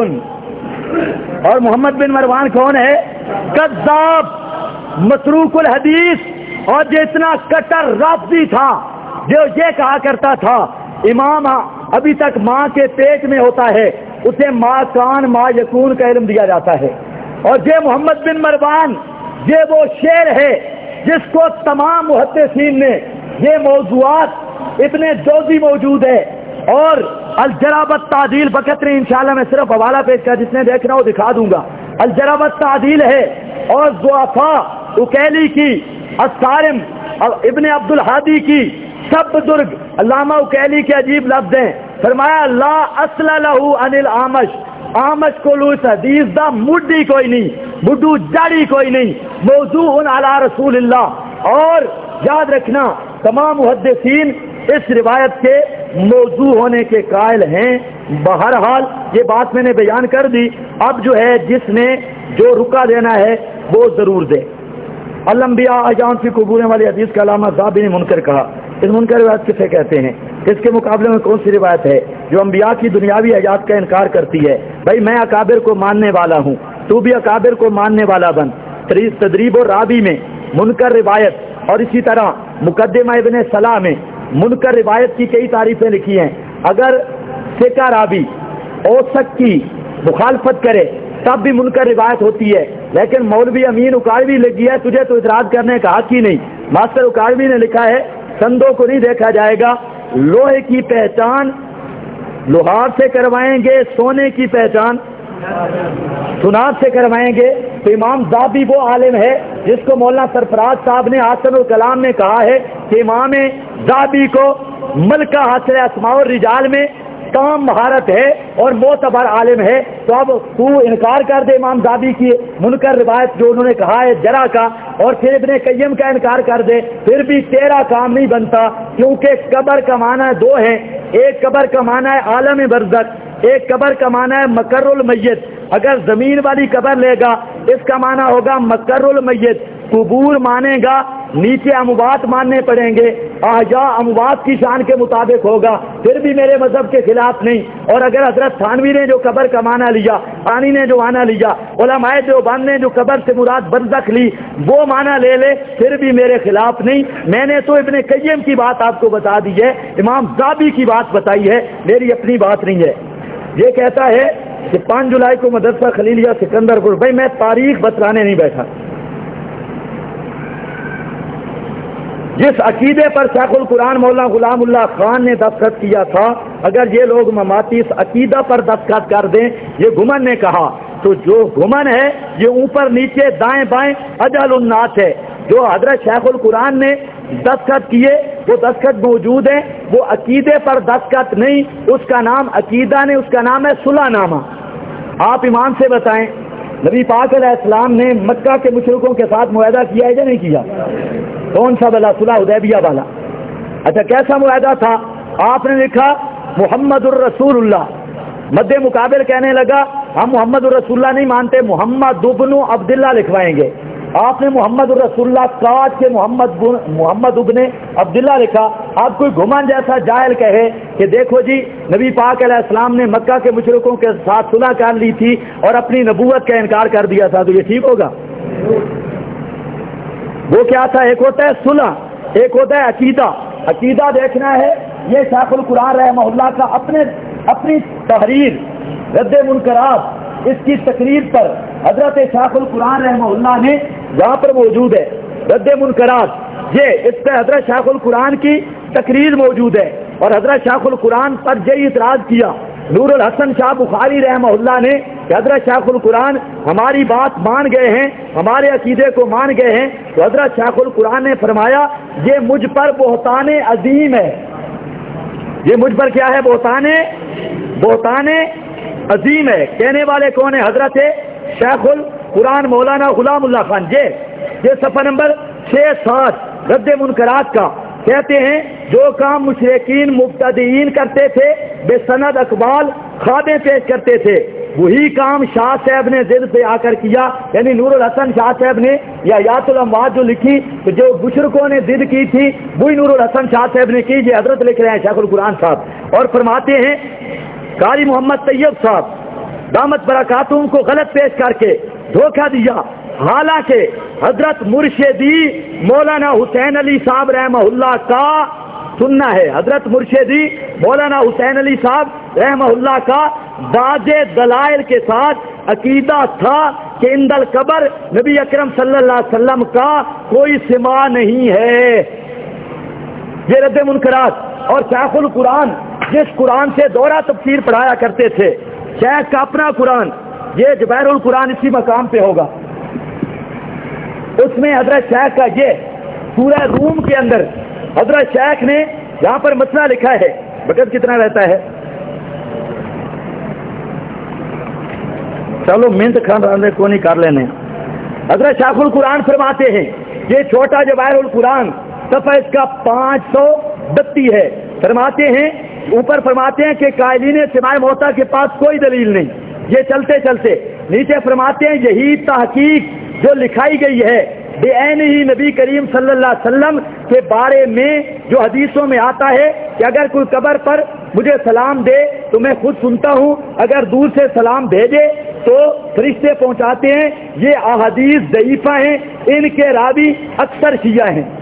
اور محمد بن مروان کون ہے؟ کذاب، متروک الحدیث، اور جو اتنا کٹر رافضی تھا، جو یہ کہا کرتا تھا امام ابھی تک ماں کے پیٹ میں ہوتا ہے، اسے ما کان ما یکون کا علم دیا جاتا ہے، اور یہ محمد بن مروان یہ وہ شعر ہے جس کو تمام محدثین نے یہ موضوعات اتنے جوزی موجود ہے، اور الجرابت تعدیل فقط نہیں، انشاءاللہ میں صرف حوالہ پیش کر جس نے دیکھنا وہ دکھا دوں گا، الجرابت تعدیل ہے، اور ضعفاء اکیلی کی، الصارم ابن عبد الحادی کی، سب بزرگ علامہ اکیلی کے عجیب لفظ ہیں، فرمایا لا اصل لہو عن العامش، آمش کو لو اس حدیث دا مڈی کوئی نہیں، مڈو جاڑی کوئی نہیں، موضوع علی رسول اللہ، اور یاد رکھنا تمام محدثین اس روایت کے موضوع ہونے کے قائل ہیں۔ بہرحال یہ بات میں نے بیان کر دی، اب جو ہے جس نے جو رکا دینا ہے وہ ضرور دے۔ الانبیاء احیاء فی قبور والی حدیث کا علامہ ذہبی نے منکر کہا، اس منکر روایت کسے کہتے ہیں؟ اس کے مقابلے میں کون سی روایت ہے جو انبیاء کی دنیاوی حیات کا انکار کرتی ہے؟ بھائی میں اکابر کو ماننے والا ہوں، تو بھی اکابر کو ماننے والا بن۔ تدریب و رابی میں منکر روایت، اور اسی طرح مقدمہ ابن صلاح میں منکر روایت کی کئی تعریفیں لکھی ہیں۔ اگر ثقہ راوی اوثق کی مخالفت کرے تب بھی منکر روایت ہوتی ہے، لیکن مولوی امین اکاڑوی لکھ دیا ہے، تجھے تو اعتراض کرنے کا حق ہی نہیں۔ ماسٹر اکاڑوی نے لکھا ہے سندوں کو نہیں دیکھا جائے گا، لوہے کی پہچان لوہار سے کروائیں گے، سونے کی پہچان سنار سے کروائیں گے۔ تو امام ذہبی وہ عالم ہے جس کو مولانا سرفراز صاحب نے حسن الکلام میں کہا ہے کہ امام ذہبی کو ملکہ حاصل اسماء الرجال میں تمام مہارت ہے اور معتبر عالم ہے، تو اب تو انکار کر دے امام ذہبی کی منکر روایت جو انہوں نے کہا ہے جرح کا، اور پھر ابن قیم کا انکار کر دے، پھر بھی تیرا کام نہیں بنتا، کیونکہ قبر کا معنی دو ہے، ایک قبر کا معنی ہے عالم برزخ، ایک قبر کا معنی ہے مقر المیت۔ اگر زمین والی قبر لے گا اس کا معنی ہوگا مقر المیت، قبور مانے گا نیچے اموات ماننے پڑیں گے، احیاء اموات کی شان کے مطابق ہوگا، پھر بھی میرے مذہب کے خلاف نہیں۔ اور اگر حضرت تھانوی نے جو قبر کا معنی لیا، آنی نے جو معنی لیا، علماء دیوبند نے جو قبر سے مراد برزخ لی وہ معنی لے لے، پھر بھی میرے خلاف نہیں۔ میں نے تو ابن قیم کی بات آپ کو بتا دی ہے، امام ذہبی کی بات بتائی ہے، میری اپنی بات نہیں ہے۔ یہ کہتا ہے کہ 5 جولائی کو مدرسہ خلیلیہ سکندر پور، بھائی میں تاریخ بتلانے نہیں بیٹھا، جس عقیدے پر شیخ القرآن مولانا غلام اللہ خان نے دستخط کیا تھا، اگر یہ لوگ مماتی اس عقیدہ پر دستخط کر دیں، یہ گھمن نے کہا، تو جو گھمن ہے یہ اوپر نیچے دائیں بائیں اجل الناس ہے۔ جو حضرت شیخ القرآن نے دستخط کیے وہ دستخط موجود ہیں، وہ عقیدے پر دستخط نہیں، اس کا نام عقیدہ نہیں، اس کا نام ہے صلح نامہ۔ آپ ایمان سے بتائیں نبی پاک علیہ السلام نے مکہ کے مشرکوں کے ساتھ معاہدہ کیا ہے یا نہیں کیا؟ کون سا والا؟ صلح حدیبیہ والا۔ اچھا کیسا معاہدہ تھا؟ آپ نے لکھا محمد الرسول اللہ، مد مقابل کہنے لگا ہم محمد الرسول اللہ نہیں مانتے، محمد ابن عبداللہ لکھوائیں گے۔ آپ نے محمد الرسول اللہ کاٹ کے محمد ابن عبداللہ لکھا، اب کوئی گھمن جیسا جاہل کہے کہ دیکھو جی نبی پاک علیہ السلام نے مکہ کے مشرکوں کے ساتھ صلح کر لی تھی اور اپنی نبوت کا انکار کر دیا تھا، تو یہ ٹھیک ہوگا؟ وہ کیا تھا؟ ایک ہوتا ہے صلح، ایک ہوتا ہے عقیدہ۔ عقیدہ دیکھنا ہے، یہ شیخ القرآن رحمہ اللہ کا اپنی تحریر رد منکرات، اس کی تقریر پر حضرت شیخ القرآن رحمہ اللہ نے یہاں پر موجود ہے رد منکرات، یہ اس پہ حضرت شیخ القرآن کی تقریر موجود ہے، اور حضرت شیخ القرآن پر یہ اعتراض کیا نور الحسن شاہ بخاری رحمہ اللہ نے کہ حضرت شیخ القرآن ہماری بات مان گئے ہیں، ہمارے عقیدے کو مان گئے ہیں، تو حضرت شیخ القرآن نے فرمایا یہ مجھ پر بہتان عظیم ہے۔ یہ مجھ پر کیا ہے؟ بہتان عظیم ہے۔ کہنے والے کون ہیں؟ حضرت شیخ القرآن مولانا غلام اللہ خان جی، یہ صفحہ نمبر 660 رد منکرات کا، کہتے ہیں جو کام مشرکین مبتدئین کرتے تھے بے سند اقوال خوابیں پیش کرتے تھے، وہی کام شاہ صاحب نے دل پہ آ کر کیا، یعنی نور الحسن شاہ صاحب نے یا یات الاموات جو لکھی تو جو مشرکوں نے ضد کی تھی وہی نور الحسن شاہ صاحب نے کی۔ یہ حضرت لکھ رہے ہیں شیخ القرآن صاحب، اور فرماتے ہیں قاری محمد طیب صاحب دامت برکاتہم کو غلط پیش کر کے دھوکہ دیا، حالانکہ حضرت مرشدی مولانا حسین علی صاحب رحمہ اللہ کا سننا ہے، حضرت مرشدی مولانا حسین علی صاحب رحمہ اللہ کا واضح دلائل کے ساتھ عقیدہ تھا کہ عند القبر نبی اکرم صلی اللہ علیہ وسلم کا کوئی سما نہیں ہے۔ یہ رد منکرات۔ اور شیخ القرآن جس قرآن سے دورہ تفسیر پڑھایا کرتے تھے، شیخ کا اپنا قرآن، یہ جبیر القرآن اسی مقام پہ ہوگا، اس میں حضرت شیخ کا یہ سورہ روم کے اندر حضرت شیخ نے یہاں پر مسئلہ لکھا ہے۔ وقت کتنا رہتا ہے؟ چلو منٹ کھان رہے کو نہیں کر لینے۔ حضرت شیخ القرآن فرماتے ہیں یہ چھوٹا جبیر القرآن صفحہ اس کا 532 ہے، فرماتے ہیں اوپر فرماتے ہیں کہ قائلین سماع موتا کے پاس کوئی دلیل نہیں، یہ چلتے چلتے نیچے فرماتے ہیں یہی تحقیق جو لکھائی گئی ہے بے عین ہی نبی کریم صلی اللہ علیہ وسلم کے بارے میں جو حدیثوں میں آتا ہے کہ اگر کوئی قبر پر مجھے سلام دے تو میں خود سنتا ہوں، اگر دور سے سلام بھیجے تو فرشتے پہنچاتے ہیں، یہ احادیث ضعیفہ ہیں، ان کے راوی اکثر شیعہ ہیں۔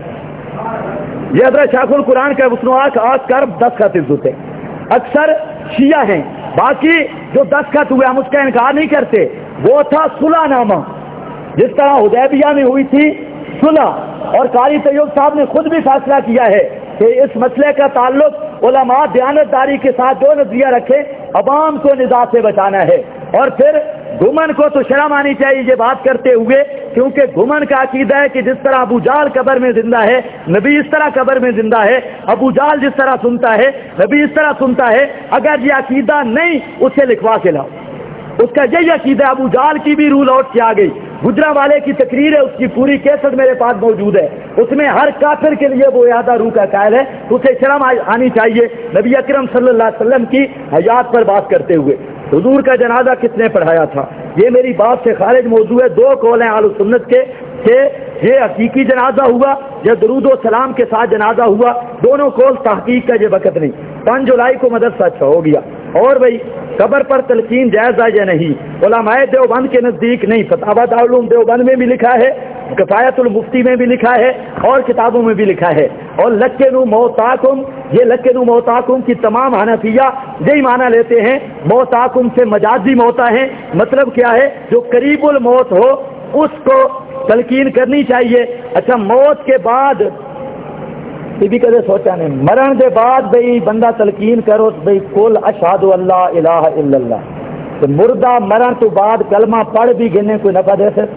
یہ حضرت شیخ القرآن کا وسنوات 10 خط ہوتے اکثر شیعہ ہیں، باقی جو 10 خط ہوئے ہم اس کا انکار نہیں کرتے، وہ تھا صلح نامہ، جس طرح حدیبیہ میں ہوئی تھی صلح، اور قاری طیب صاحب نے خود بھی فیصلہ کیا ہے کہ اس مسئلے کا تعلق علماء دیانتداری کے ساتھ دو نظریہ رکھے، عوام کو نزاع سے بچانا ہے، اور پھر گھمن کو تو شرم آنی چاہیے یہ بات کرتے ہوئے، کیونکہ گھمن کا عقیدہ ہے کہ جس طرح ابو جہل قبر میں زندہ ہے نبی اس طرح قبر میں زندہ ہے، ابو جہل جس طرح سنتا ہے نبی اس طرح سنتا ہے، اگر یہ عقیدہ نہیں اسے لکھوا کے لاؤ۔ اس کا یہی عقیدہ، ابو جہل کی بھی رول آؤٹ کیا گئی، گجرا والے کی تقریر ہے، اس کی پوری کیسٹ میرے پاس موجود ہے، اس میں ہر کافر کے لیے وہ اعادہ روح کا قائل ہے، اسے شرم آنی چاہیے نبی اکرم صلی اللہ علیہ وسلم کی حیات پر بات کرتے ہوئے۔ حضور کا جنازہ کس نے پڑھایا تھا؟ یہ میری بات سے خارج موضوع ہے، 2 قول ہیں اہل سنت کے کہ یہ حقیقی جنازہ ہوا یا درود و سلام کے ساتھ جنازہ ہوا، دونوں قول تحقیق کا یہ وقت نہیں۔ 5 جولائی کو مدرسہ اچھا ہو گیا۔ اور بھائی قبر پر تلقین جائز ہے یا نہیں؟ علماء دیوبند کے نزدیک نہیں، فتاوی دارالعلوم دیوبند میں بھی لکھا ہے، کفایت المفتی میں بھی لکھا ہے، اور کتابوں میں بھی لکھا ہے، اور لکنوا موتاکم، یہ لکنوا موتاکم کی تمام حنفیہ یہی معنی لیتے ہیں، موتاکم سے مجازی موتا ہے، مطلب کیا ہے جو قریب الموت ہو اس کو تلقین کرنی چاہیے۔ اچھا موت کے بعد بھی کدے سوچا نہیں، مرن دے بعد بھئی بندہ تلقین کرو بھئی قل اشہد اللہ الہ الا اللہ، تو مردہ مرن تو بعد کلمہ پڑھ بھی گنے کوئی نفع دے سکتے؟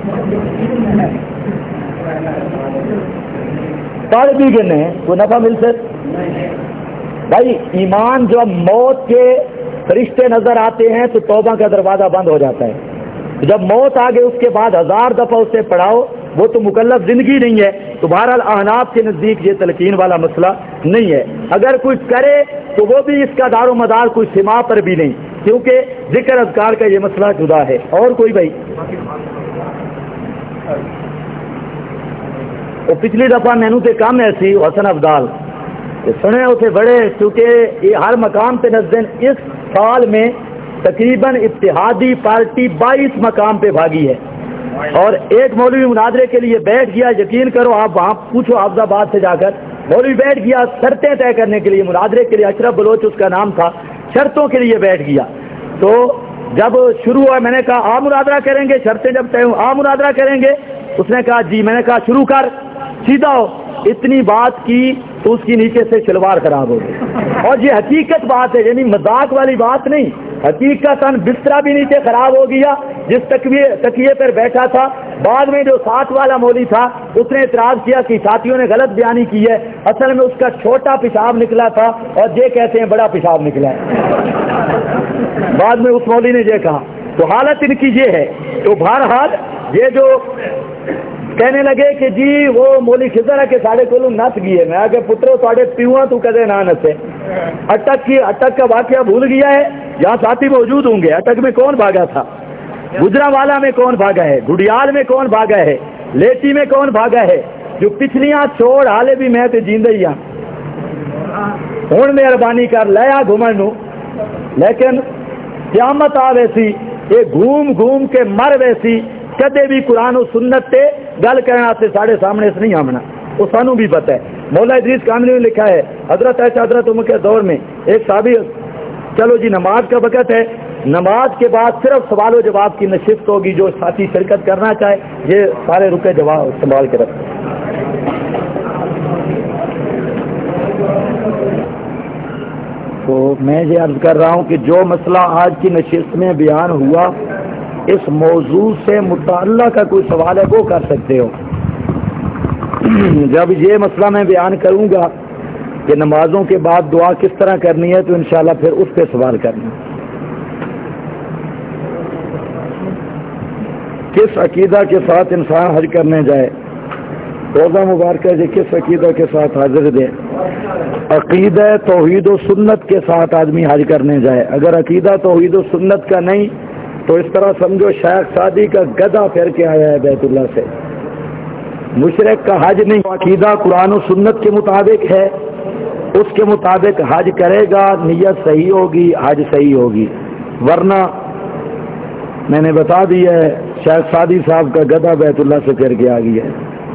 پڑھ بھی گنے کوئی نفع مل سکتے؟ بھائی ایمان جو موت کے فرشتے نظر آتے ہیں تو توبہ کا دروازہ بند ہو جاتا ہے، جب موت آ گئے اس کے بعد 1000 دفعہ اسے پڑھاؤ، وہ تو مکلف زندگی نہیں ہے، تو بہرحال احناف کے نزدیک یہ تلقین والا مسئلہ نہیں ہے۔ اگر کوئی کرے تو وہ بھی اس کا دار و مدار کوئی سما پر بھی نہیں، کیونکہ ذکر اذکار کا یہ مسئلہ جدا ہے۔ اور کوئی بھائی وہ پچھلی دفعہ مینو تے کام ایسی حسن افضال سنے اسے بڑے، چونکہ یہ ہر مقام پہ نزدین اس سال میں تقریباً اتحادی پارٹی 22 مقام پہ بھاگی ہے، اور ایک مولوی مناظرے کے لیے بیٹھ گیا، یقین کرو آپ وہاں پوچھو حافظ آباد سے جا کر، مولوی بیٹھ گیا شرطیں طے کرنے کے لیے، مناظرے کے لیے، اشرف بلوچ اس کا نام تھا، شرطوں کے لیے بیٹھ گیا۔ تو جب شروع ہوا میں نے کہا آپ مناظرہ کریں گے، شرطیں جب طے ہوں آپ مناظرہ کریں گے، اس نے کہا جی، میں نے کہا شروع کر، سیدھا ہو، اتنی بات کی تو اس کی نیچے سے شلوار خراب ہو گئی، اور یہ حقیقت بات ہے، یعنی مذاق والی بات نہیں، حقیقت بسترا بھی نیچے خراب ہو گیا جس تکیے پر بیٹھا تھا۔ بعد میں جو ساتھ والا مولوی تھا اس نے اعتراض کیا کہ ساتھیوں نے غلط بیانی کی ہے، اصل میں اس کا چھوٹا پیشاب نکلا تھا اور یہ کہتے ہیں بڑا پیشاب نکلا ہے، بعد میں اس مولوی نے یہ کہا۔ تو حالت ان کی یہ ہے۔ تو بہرحال یہ جو کہنے لگے کہ جی وہ مولی خضر ہے کہ ساڑھے کو نس گئے، میں کہ پترو تھوڑے پیواں تو کدے نہ نسے، اٹک کا واقعہ بھول گیا ہے، یہاں ساتھی موجود ہوں گے، اٹک میں کون بھاگا تھا، گجرانوالا میں کون بھاگا ہے، گڈیال میں کون بھاگا ہے، لیٹی میں کون بھاگا ہے، جو پچھلیاں چھوڑ حالے بھی میں تو جیندے ہی ہاں، ہوں مہربانی کر لیا گھومن نو، لیکن قیامت آ ویسی یہ گھوم گھوم کے مر ویسی، کدے بھی قرآن و سنت تے گل کرنے سے ساڑھے سامنے سے نہیں آمنا، وہ سانو بھی پتہ ہے۔ مولا ادریس کاملی نے لکھا ہے حضرت عائشہ حضرت عمر کے دور میں ایک صحابی، چلو جی نماز کا وقت ہے، نماز کے بعد صرف سوال و جواب کی نشست ہوگی، جو ساتھی شرکت کرنا چاہے یہ سارے رکے جواب سنبھال کے رکھتے۔ تو میں یہ عرض کر رہا ہوں کہ جو مسئلہ آج کی نشست میں بیان ہوا، اس موضوع سے متعلق کا کوئی سوال ہے وہ کر سکتے ہو۔ جب یہ مسئلہ میں بیان کروں گا کہ نمازوں کے بعد دعا کس طرح کرنی ہے تو انشاءاللہ پھر اس پہ سوال کرنا۔ کس عقیدہ کے ساتھ انسان حج کرنے جائے، روزہ مبارکہ جی کس عقیدہ کے ساتھ حاضر دے؟ عقیدہ توحید و سنت کے ساتھ آدمی حج کرنے جائے، اگر عقیدہ توحید و سنت کا نہیں تو اس طرح سمجھو شیخ سعدی کا گدھا پھر کے آیا ہے بیت اللہ سے، مشرک کا حج نہیں، عقیدہ قرآن و سنت کے مطابق ہے، اس کے مطابق حج کرے گا، نیت صحیح ہوگی، حج صحیح ہوگی، ورنہ میں نے بتا دیا ہے شیخ سعدی صاحب کا گدھا بیت اللہ سے پھر کے آ گیا ہے۔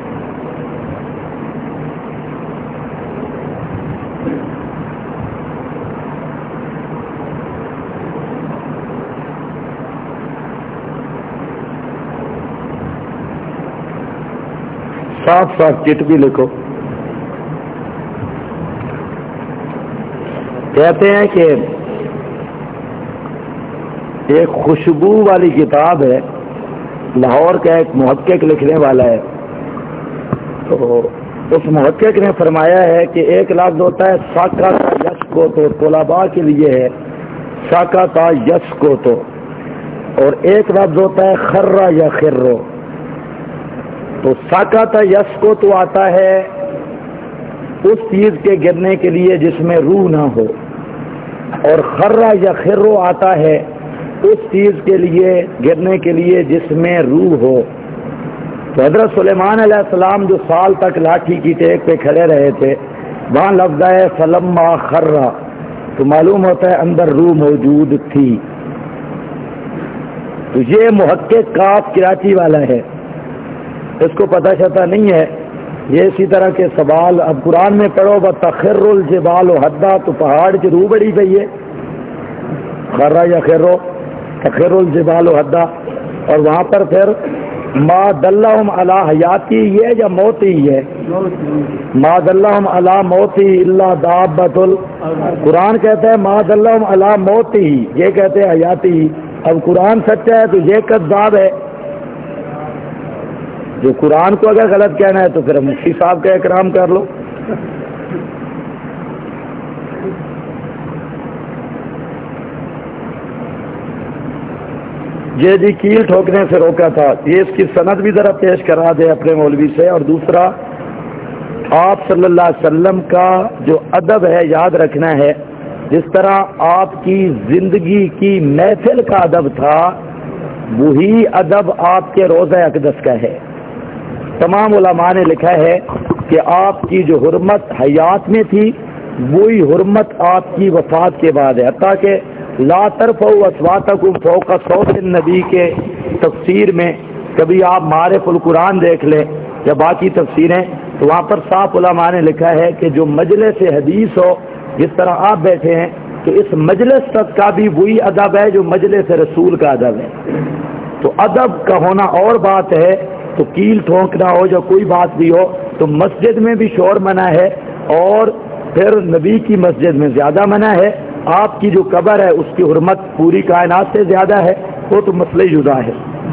صاف صاف چٹ بھی لکھو۔ کہتے ہیں کہ ایک خوشبو والی کتاب ہے، لاہور کا ایک محقق لکھنے والا ہے، تو اس محقق نے فرمایا ہے کہ ایک لفظ ہوتا ہے ساکا تا یس کو، تو طلباء کے لیے ہے ساکا تا یس کو، تو اور ایک لفظ ہوتا ہے خرہ یا خرو، تو ساکا تا یس کو تو آتا ہے اس چیز کے گرنے کے لیے جس میں روح نہ ہو، اور خرہ یا خرو آتا ہے اس چیز کے لیے گرنے کے لیے جس میں روح ہو۔ تو حضرت سلیمان علیہ السلام جو سال تک لاٹھی کی ٹیک پہ کھڑے رہے تھے، وہاں لفظ ہے فلما خرہ، تو معلوم ہوتا ہے اندر روح موجود تھی۔ تو یہ محقق کاف کراچی والا ہے، اس کو پتہ شتہ نہیں ہے، یہ اسی طرح کے سوال اب قرآن میں پڑھو بتخر الجبال حدا، تو پہاڑ کی روح بڑی گئی ہے، خرہ یا خرو، تخر الجبال حدا، اور وہاں پر پھر ما دلہم علی حیاتی یہ یا موتی ہے، ما دلہم علی موتی الا دابۃ قرآن کہتا ہے ما دلہم علی موتی، یہ کہتے ہیں حیاتی۔ اب قرآن سچا ہے تو یہ کذاب ہے، جو قرآن کو اگر غلط کہنا ہے تو پھر مفتی صاحب کا اکرام کر لو۔ یہ جی کیل ٹھوکنے سے روکا تھا، یہ اس کی سند بھی ذرا پیش کرا دے اپنے مولوی سے، اور دوسرا آپ صلی اللہ علیہ وسلم کا جو ادب ہے یاد رکھنا ہے، جس طرح آپ کی زندگی کی محفل کا ادب تھا وہی ادب آپ کے روضہ اقدس کا ہے۔ تمام علماء نے لکھا ہے کہ آپ کی جو حرمت حیات میں تھی وہی حرمت آپ کی وفات کے بعد ہے، حتیٰ کہ لا ترفعوا اصواتکم فوق صوت النبی کے تفسیر میں کبھی آپ معارف القرآن دیکھ لیں یا باقی تفسیریں، تو وہاں پر صاف علماء نے لکھا ہے کہ جو مجلس حدیث ہو، جس طرح آپ بیٹھے ہیں، تو اس مجلس تک کا بھی وہی ادب ہے جو مجلس رسول کا ادب ہے۔ تو ادب کا ہونا اور بات ہے، تو کیل ٹھونکنا ہو یا کوئی بات بھی ہو، تو مسجد میں بھی شور منع ہے، اور پھر نبی کی مسجد میں زیادہ منع ہے۔ آپ کی جو قبر ہے اس کی حرمت پوری کائنات سے زیادہ ہے، وہ تو مسئلہ جدا ہے۔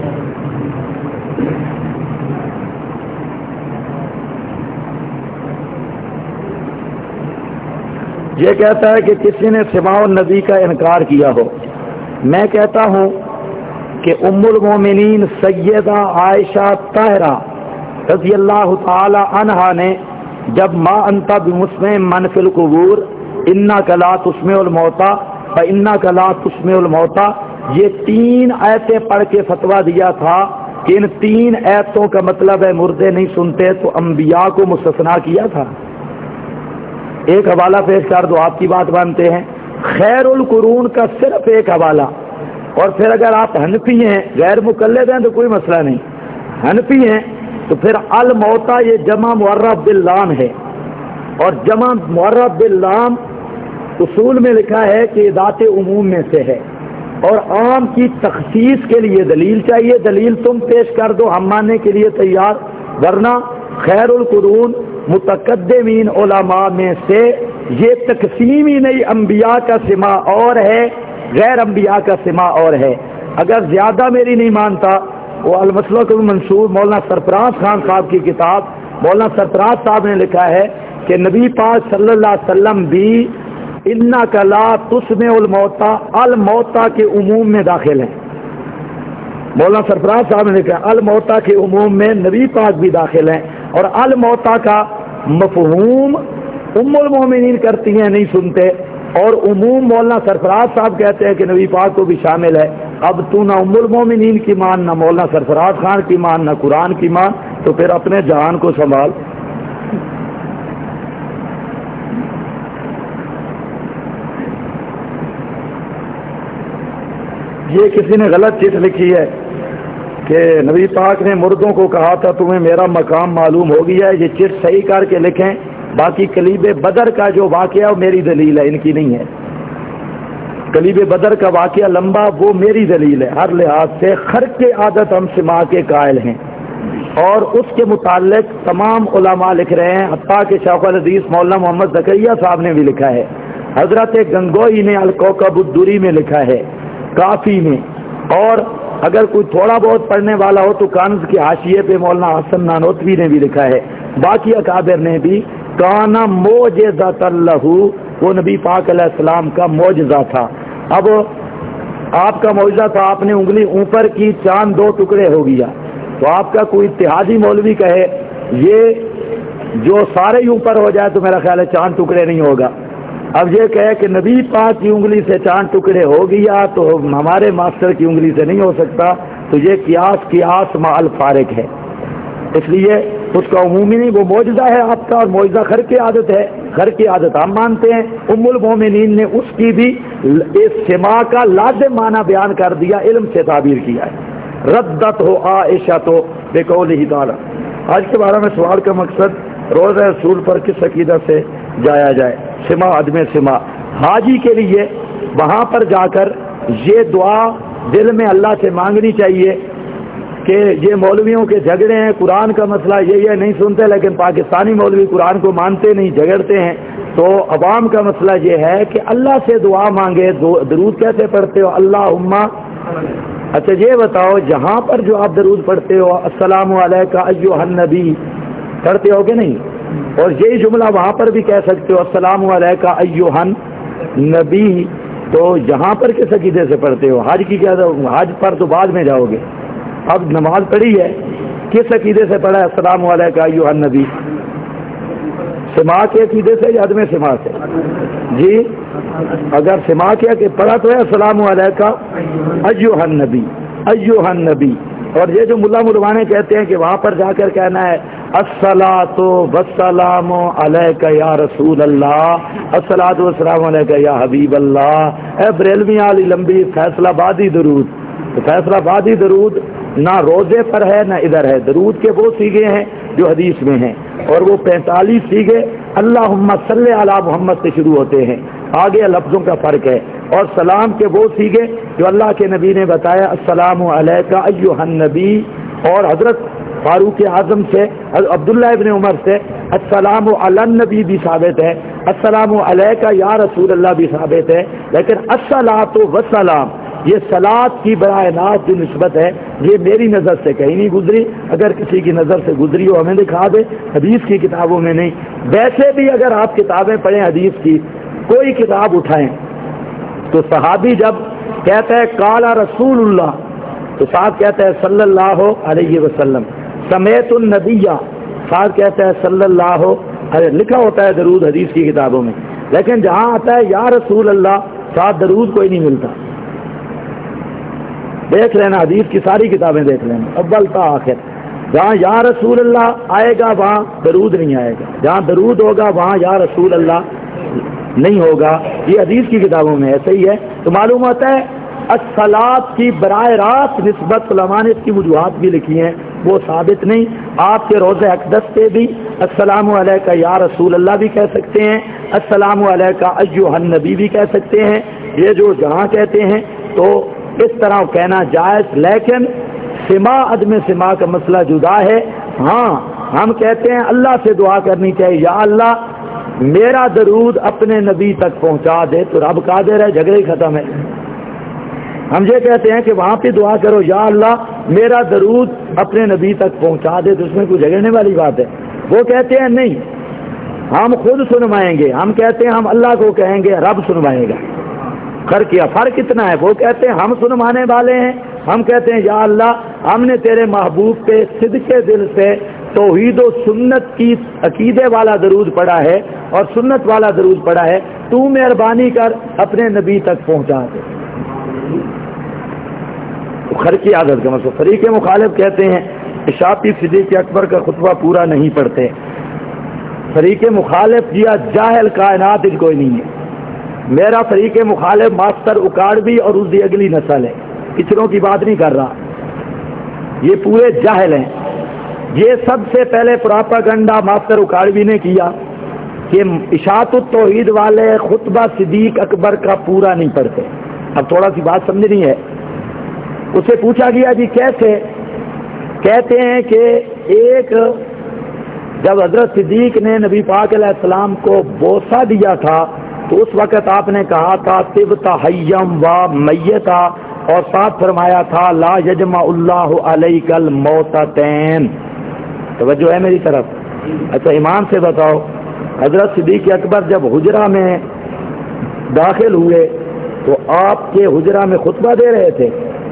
یہ کہتا ہے کہ کسی نے سماع النبی کا انکار کیا ہو، میں کہتا ہوں کہ ام المومنین سیدہ عائشہ طاہرہ رضی اللہ تعالی عنہا نے جب ما انت بمسمع من فی القبور انک لا تسمع الموتى فانک لا تسمع الموتى، یہ 3 آیتیں پڑھ کے فتویٰ دیا تھا کہ ان 3 آیتوں کا مطلب ہے مردے نہیں سنتے، تو انبیاء کو مستثنا کیا تھا۔ ایک حوالہ پیش کر دو، آپ کی بات مانتے ہیں؟ خیر القرون کا صرف ایک حوالہ، اور پھر اگر آپ حنفی ہیں، غیر مقلد ہیں تو کوئی مسئلہ نہیں، حنفی ہیں تو پھر الموتا یہ جمع معرف باللام ہے، اور جمع معرف باللام اصول میں لکھا ہے کہ ذات عموم میں سے ہے، اور عام کی تخصیص کے لیے دلیل چاہیے، دلیل تم پیش کر دو، ہم ماننے کے لیے تیار، ورنہ خیر القرون متقدمین علماء میں سے یہ تقسیم ہی نہیں، انبیاء کا سما اور ہے، غیر انبیاء کا سما اور ہے۔ اگر زیادہ میری نہیں مانتا، وہ المسلک المنصور مولانا سرفراز خان صاحب کی کتاب، مولانا سرفراز صاحب نے لکھا ہے کہ نبی پاک صلی اللہ علیہ وسلم بھی انک لا تسمع الموتى الموتى کے عموم میں داخل ہیں۔ مولانا سرفراز صاحب نے لکھا الموتى کے عموم میں نبی پاک بھی داخل ہیں، اور الموتى کا مفہوم ام المومنین کرتی ہیں نہیں سنتے، اور عموم مولانا سرفراز صاحب کہتے ہیں کہ نبی پاک کو بھی شامل ہے۔ اب تو نہ ام المومنین کی مان، نہ مولانا سرفراز خان کی مان، نہ قرآن کی مان، تو پھر اپنے جہان کو سنبھال۔ یہ کسی نے غلط چیز لکھی ہے کہ نبی پاک نے مردوں کو کہا تھا تمہیں میرا مقام معلوم ہو گیا ہے، یہ چٹ صحیح کر کے لکھیں، باقی کلیب بدر کا جو واقعہ وہ میری دلیل ہے، ان کی نہیں ہے۔ کلیب بدر کا واقعہ لمبا، وہ میری دلیل ہے، ہر لحاظ سے خرق کے عادت ہم سما کے قائل ہیں، اور اس کے متعلق تمام علماء لکھ رہے ہیں، حتیٰ کہ شیخ الحدیث مولانا محمد زکریا صاحب نے بھی لکھا ہے، حضرت گنگوئی نے الکوکب الدری میں لکھا ہے، کافی میں، اور اگر کوئی تھوڑا بہت پڑھنے والا ہو تو کانز کے حاشیے پہ مولانا حسن نانوتوی نے بھی لکھا ہے، باقی اکابر نے بھی، کانا معجزۃ لہ، وہ نبی پاک علیہ السلام کا معجزہ تھا۔ اب آپ کا معجزہ تھا، آپ نے انگلی اوپر کی، چاند 2 ٹکڑے ہو گیا، تو آپ کا کوئی اتحادی مولوی کہے یہ جو سارے ہی اوپر ہو جائے تو میرا خیال ہے چاند ٹکڑے نہیں ہوگا۔ اب یہ کہے کہ نبی پاک کی انگلی سے چاند ٹکڑے ہو گیا تو ہمارے ماسٹر کی انگلی سے نہیں ہو سکتا، تو یہ قیاس مع الفارق ہے، اس لیے اس کا عمومی نہیں، وہ معجزہ ہے آپ کا، اور معجزہ خر کی عادت ہے، خر کی عادت ہم مانتے ہیں۔ ام المومنین نے اس کی بھی اس سما کا لازم معنی بیان کر دیا، علم سے تعبیر کیا ہے، ردت ہو عائشہ تو بقولہ تعالی۔ آج کے بارے میں سوال کا مقصد روز رسول پر کس عقیدہ سے جایا جائے، سما عدم سما۔ حاجی کے لیے وہاں پر جا کر یہ دعا دل میں اللہ سے مانگنی چاہیے کہ یہ مولویوں کے جھگڑے ہیں، قرآن کا مسئلہ یہ نہیں سنتے، لیکن پاکستانی مولوی قرآن کو مانتے نہیں، جھگڑتے ہیں، تو عوام کا مسئلہ یہ ہے کہ اللہ سے دعا مانگے۔ درود کیسے پڑھتے ہو؟ اللہم، اچھا یہ بتاؤ جہاں پر جو آپ درود پڑھتے ہو السلام علیکہ ایھا النبی پڑھتے ہو کہ نہیں؟ اور یہی جملہ وہاں پر بھی کہہ سکتے ہو السلام علیکہ ایھا النبی، تو یہاں پر کس عقیدے سے پڑھتے ہو؟ حج کی کیا، حج پر تو بعد میں جاؤ گے، اب نماز پڑھی ہے، کس عقیدے سے پڑھا ہے السلام علیکہ ایھا النبی؟ سما کے عقیدے سے یا عدم سما سے؟ جی اگر سما کیا کہ پڑھا تو ہے السلام علیکہ ایھا النبی، ایھا النبی۔ اور یہ جو ملا ملوانے کہتے ہیں کہ وہاں پر جا کر کہنا ہے अस्सलातु वस्सलामु अलैका या रसूल अल्लाह, अस्सलातु वस्सलामु अलैका या हबीब अल्लाह। ए बरेलवियां वाली लंबी फैसलाबादी दरूद, तो फैसलाबादी दरूद ना रोजे पर है ना इधर है। दरूद के वो सीगे हैं जो हदीस में हैं, और वो 45 सीगे अल्लाहुम्मा सल्ले अला मुहम्मद से शुरू होते हैं, आगे लफ्जों का फर्क है। और सलाम के वो सीगे जो अल्लाह के नबी ने बताया, अस्सलामु अलैका अय्युहन नबी, और हजरत फारूक आजम से अब्दुल्ला इब्न उमर से अस्सलामु अलन नबी भी साबित है, अस्सलामु अलैका या रसूल अल्लाह भी साबित है। लेकिन अस्सलातु वस्सलाम, ये सलात की बराए नात जो निस्बत है, ये मेरी नज़र से कहीं नहीं गुजरी। अगर किसी की नज़र से गुजरी हो हमें दिखा दे, हदीस की किताबों में नहीं। वैसे भी अगर आप किताबें पढ़ें हदीस की, कोई किताब उठाएं तो सहाबी जब कहते हैं काला रसूलुल्लाह, तो साथ कहते हैं सल्लल्लाहु अलैहि वसल्लम, समेतुन नबिया, साथ कहते हैं सल्लल्लाहु अलैहि, लिखा होता है दरूद हदीस की किताबों में। लेकिन जहां आता है या रसूल अल्लाह, साथ दरूद कोई नहीं मिलता। देख लेना, हदीस की सारी किताबें देख लेना, अव्वल ता आखिर। जहाँ या रसूल अल्लाह आएगा वहाँ दरूद नहीं आएगा, जहाँ दरूद होगा वहाँ या रसूल अल्लाह नहीं होगा। ये हदीस की किताबों में ऐसे ही है। तो मालूम होता है अस्सलात की बराह रास्त निस्बत उलमा ने इसकी वजूहात भी लिखी हैं, वो साबित नहीं। आपके रोज़े अक़दस पे भी अस्सलामु अलैका या रसूल अल्लाह भी कह सकते हैं, अस्सलामु अलैका अय्युहन नबी भी कह सकते हैं। ये जो जहाँ कहते हैं तो इस तरह कहना जायज़, लेकिन सिमा अदम सिमा का मसला जुदा है। हाँ, हम कहते हैं अल्लाह से दुआ करनी चाहिए, या अल्लाह मेरा दरूद अपने नबी तक पहुंचा दे, तो रब कादिर है, झगड़े ही खत्म है। हम ये कहते हैं कि वहां पे दुआ करो, या अल्लाह मेरा दरूद अपने नबी तक पहुंचा दे, तो उसमें कोई झगड़ने वाली बात है। वो कहते हैं नहीं, हम खुद सुनवाएंगे। हम कहते हैं हम अल्लाह को कहेंगे, रब सुनवाएगा। फर्क इतना है, वो कहते हैं हम सुनवाने वाले हैं, हम कहते हैं या अल्लाह हमने तेरे महबूब पे सिद्के दिल से तौहीद और सुन्नत की अकीदे वाला दरूद पढ़ा है और सुन्नत वाला दरूद पढ़ा है, तू मेहरबानी कर अपने नबी तक पहुंचा दे। तो खर की आदत का मतलब। फरीक़े मुखालिफ कहते हैं शाफी सिद्दीक़ अकबर का खुतबा पूरा नहीं पढ़ते। फरीक़े मुखालिफ या जाहिल कायनात कोई नहीं है। मेरा फरीक़े मुखालिफ मास्टर उकाड़वी और उसकी अगली नस्ल है, पिछड़ों की बात नहीं कर रहा, ये पूरे जाहिल हैं। ये सबसे पहले प्रोपेगेंडा मास्टर उकाड़वी ने किया कि इशाअतुत तौहीद वाले खुतबा सिद्दीक़ अकबर का पूरा नहीं पढ़ते। अब थोड़ा सी बात समझनी है। उससे पूछा गया जी कैसे? कहते हैं कि एक जब हजरत सिद्दीक़ ने नबी पाक अलैहिस्सलाम को बोसा दिया था तो उस वक़्त आपने कहा था तिब्ता हय्यम व मय्यता, और साथ फरमाया था ला यजमाउल्लाहु अलैकल मौततैन। तवज्जो है मेरी तरफ? अच्छा, ईमान से बताओ, हजरत सिद्दीक़ अकबर जब हुजरा में दाखिल हुए तो आपके हुजरा में खुतबा दे रहे थे?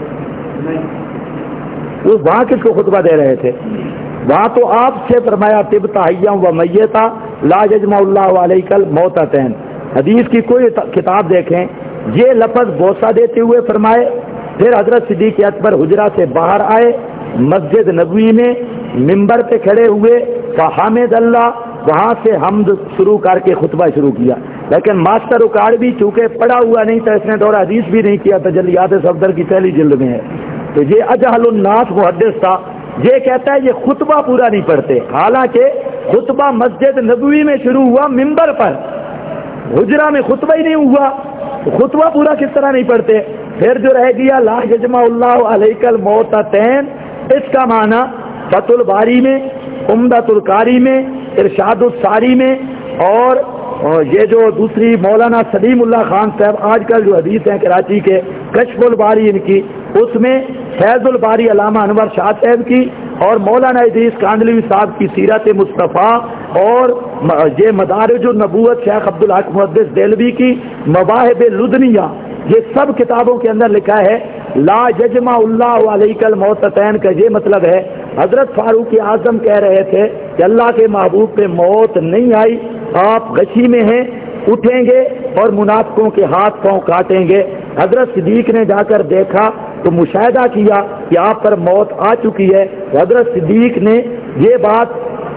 उस वहाँ किसको खुतबा दे रहे थे? वहाँ तो आपसे फरमाया तिब्ता हय्यम व मय्यता ला यजमाउल्लाहु अलैकल मौततैन। हदीस की कोई किताब देखें, ये लफ्ज़ बोसा देते हुए फरमाए। फिर हजरत सिद्दीक़ अकबर हुजरा से बाहर आए, मस्जिद नबवी में मिंबर पे खड़े हुए, हामिद अल्लाह, वहाँ से हम्द शुरू करके खुतबा शुरू किया। लेकिन मास्टर उकाड़ भी चूंकि पढ़ा हुआ नहीं था, इसने दौरा हदीस भी नहीं किया, तजल्लियात सफदर की पहली जिल्द में है, तो ये अजहलुन नास मुहद्दिस था। ये कहता है ये खुतबा पूरा नहीं पढ़ते, हालांकि खुतबा मस्जिद नबवी में शुरू हुआ मिंबर पर, हुजरा में खुतबा ही नहीं हुआ, तो खुतबा पूरा किस तरह नहीं पढ़ते? फिर जो रह गया ला यजमाउल्लाहु अलैकल मौततैन, इसका माना फतुल बारी में, उम्दतुल कारी में, इरशादुस सारी में, और ये जो दूसरी मौलाना सलीमुल्लाह खान साहब आजकल जो हदीस हैं कराची के, कश्फुल बारी इनकी, उसमें फैजुल बारी अल्लामा अनवर शाह साहब की, और मौलाना इदरीस कांदलवी साहब की सीरत मुस्तफ़ा, और ये मदारिजुन नबूवत शेख अब्दुल हक मुहद्दिस देलवी की मवाहिब लुदनिया, ये सब किताबों के अंदर लिखा है ला यजमाउल्लाहु अलैकल मौततैन का ये मतलब है हजरत फारूक आजम कह रहे थे कि अल्लाह के महबूब पे मौत नहीं आई, आप गशी में हैं, उठेंगे और मुनाफिकों के हाथ पांव काटेंगे। हजरत सिद्दीक ने जाकर देखा तो मुशाहिदा किया कि आप पर मौत आ चुकी है। हजरत सिद्दीक ने ये बात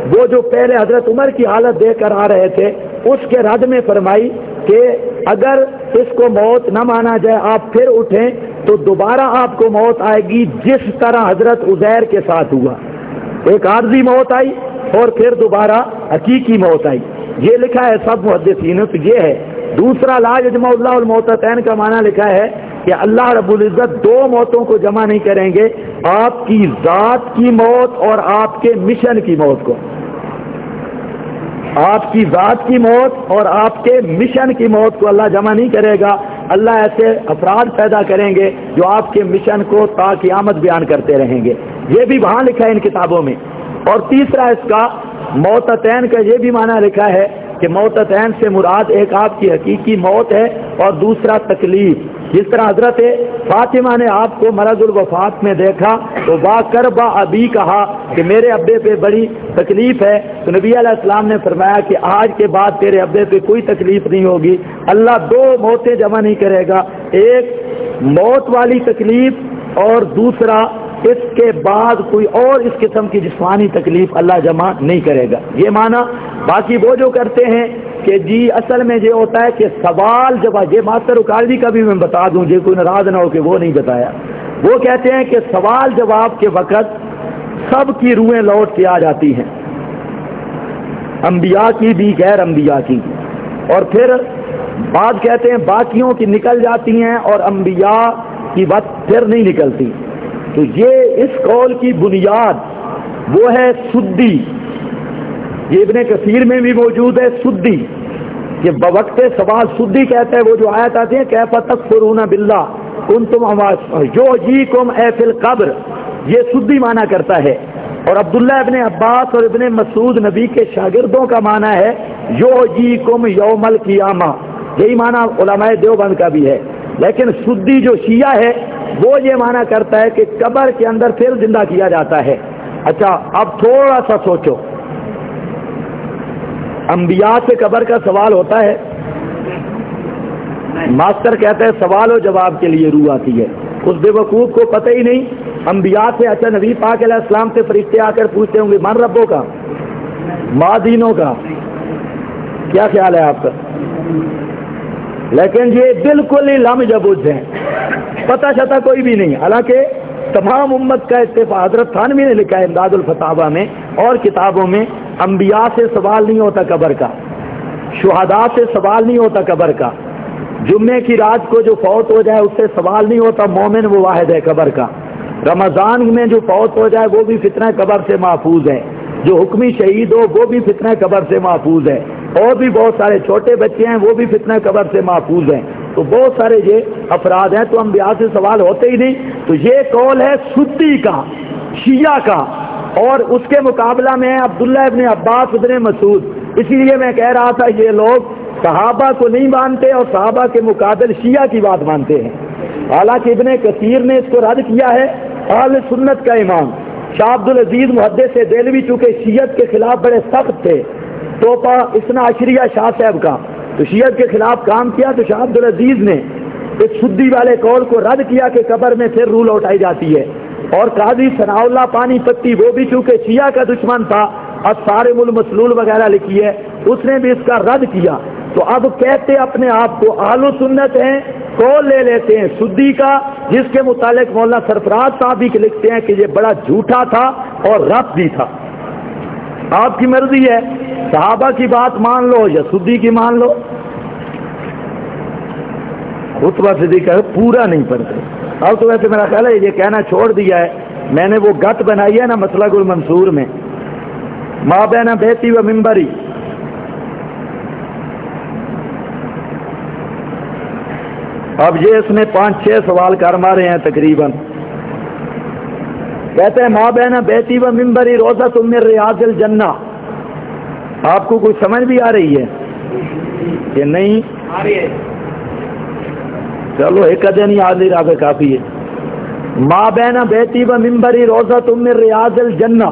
وہ جو پہلے حضرت عمر کی حالت دیکھ کر آ رہے تھے اس کے رد میں فرمائی کہ اگر اس کو موت نہ مانا جائے آپ پھر اٹھیں تو دوبارہ آپ کو موت آئے گی جس طرح حضرت عزیر کے ساتھ ہوا، ایک عارضی موت آئی اور پھر دوبارہ حقیقی موت آئی. یہ لکھا ہے سب محدثین تو یہ ہے. دوسرا لا یجمع اللہ الموتتین کا معنی لکھا ہے کہ اللہ رب العزت دو موتوں کو جمع نہیں کریں گے، آپ کی ذات کی موت اور آپ کے مشن کی موت کو. آپ کی ذات کی موت اور آپ کے مشن کی موت کو اللہ جمع نہیں کرے گا. اللہ ایسے افراد پیدا کریں گے جو آپ کے مشن کو تا قیامت بیان کرتے رہیں گے. یہ بھی وہاں لکھا ہے ان کتابوں میں. اور تیسرا اس کا موتتین کا یہ بھی معنی لکھا ہے کہ موتتین سے مراد ایک آپ کی حقیقی موت ہے اور دوسرا تکلیف. جس طرح حضرت فاطمہ نے آپ کو مرض الوفات میں دیکھا تو با کر با ابی کہا کہ میرے ابے پہ بڑی تکلیف ہے، تو نبی علیہ السلام نے فرمایا کہ آج کے بعد تیرے ابے پہ کوئی تکلیف نہیں ہوگی. اللہ دو موتیں جمع نہیں کرے گا، ایک موت والی تکلیف اور دوسرا اس کے بعد کوئی اور اس قسم کی جسمانی تکلیف اللہ جمع نہیں کرے گا. یہ معنی. باقی وہ جو کرتے ہیں کہ جی اصل میں یہ ہوتا ہے کہ سوال جواب، یہ ماسٹر اکاڑوی کا بھی میں بتا دوں جی کوئی ناراض نہ ہو کہ وہ نہیں بتایا. وہ کہتے ہیں کہ سوال جواب کے وقت سب کی روحیں لوٹ کے آ جاتی ہیں، انبیاء کی بھی غیر انبیاء کی، اور پھر بعد کہتے ہیں باقیوں کی نکل جاتی ہیں اور انبیاء کی بات پھر نہیں نکلتی. تو یہ اس قول کی بنیاد وہ ہے سدی. یہ ابن کثیر میں بھی موجود ہے سدی کہ بوقت سوال سدی کہتا ہے وہ جو آیت آتی ہے کیف تکفرون باللہ کنتم یحییکم ای فی القبر، یہ سدی معنی کرتا ہے. اور عبداللہ ابن عباس اور ابن مسعود نبی کے شاگردوں کا معنی ہے یحییکم یوم القیامہ، یہی معنی علماء دیوبند کا بھی ہے. لیکن سدی جو شیعہ ہے وہ یہ معنی کرتا ہے کہ قبر کے اندر پھر زندہ کیا جاتا ہے. اچھا اب تھوڑا سا سوچو، انبیاء سے قبر کا سوال ہوتا ہے؟ ماسٹر کہتا ہے سوال و جواب کے لیے روح آتی ہے. اس بے وقوف کو پتہ ہی نہیں انبیاء سے. اچھا نبی پاک علیہ السلام سے فرشتے آ کر پوچھتے ہوں گے من ربوں کا، ماں دینوں کا، کیا خیال ہے آپ کا؟ لیکن یہ بالکل ہی لم جبوج ہیں، پتہ شتا کوئی بھی نہیں. حالانکہ تمام امت کا اتفاق، حضرت تھانوی نے لکھا ہے امداد الفتاوی میں اور کتابوں میں، انبیاء سے سوال نہیں ہوتا قبر کا، شہداء سے سوال نہیں ہوتا قبر کا، جمعے کی رات کو جو فوت ہو جائے اس سے سوال نہیں ہوتا، مومن وہ واحد ہے قبر کا. رمضان میں جو فوت ہو جائے وہ بھی فتنہ قبر سے محفوظ ہے، جو حکمی شہید ہو وہ بھی فتنہ قبر سے محفوظ ہے، اور بھی بہت سارے چھوٹے بچے ہیں وہ بھی فتنہ قبر سے محفوظ ہیں. تو بہت سارے یہ افراد ہیں تو انبیاء سے سوال ہوتے ہی نہیں. تو یہ قول ہے سدی کا، شیعہ کا، اور اس کے مقابلہ میں عبداللہ ابن عباس ابن مسعود. اسی لیے میں کہہ رہا تھا یہ لوگ صحابہ کو نہیں مانتے اور صحابہ کے مقابل شیعہ کی بات مانتے ہیں. حالانکہ ابن کثیر نے اس کو رد کیا ہے. اہل سنت کا امام شاہ عبد العزیز محدث دہلوی چونکہ شیعت کے خلاف بڑے سخت تھے، توپا اسنا عشریہ شاہ صاحب کا، تو شیعت کے خلاف کام کیا، تو شاہ عبد العزیز نے اس سدی والے قول کو رد کیا کہ قبر میں پھر روح لوٹائی جاتی ہے. اور قاضی ثناء اللہ پانی پتی وہ بھی چونکہ شیعہ کا دشمن تھا، الصارم المسلول وغیرہ لکھی ہے، اس نے بھی اس کا رد کیا. تو اب کہتے اپنے آپ کو اہل سنت ہیں، قول لے لیتے ہیں سدی کا جس کے متعلق مولانا سرفراز صاحب بھی لکھتے ہیں کہ یہ بڑا جھوٹا تھا اور رد بھی تھا. آپ کی مرضی ہے، صحابہ کی بات مان لو یا سدی کی مان لو. خطبہ صدیقہ پورا نہیں پڑھتے. اب تو ویسے میرا خیال ہے یہ کہنا چھوڑ دیا ہے، میں نے وہ گت بنائی ہے نا مسلک المنصور میں، ما بین بیتی و منبری. اب یہ اس نے 5-6 سوال کر مارے ہیں تقریباً. کہتے ہیں ما بین بیتی و منبری روضۃ من ریاض الجنہ. آپ کو کوئی سمجھ بھی آ رہی ہے کہ نہیں؟ آ رہی ہے. چلو ایک دن ہی حاضر آگے کافی ہے. ما بین بیتی و منبری روضۃ من ریاض الجنہ،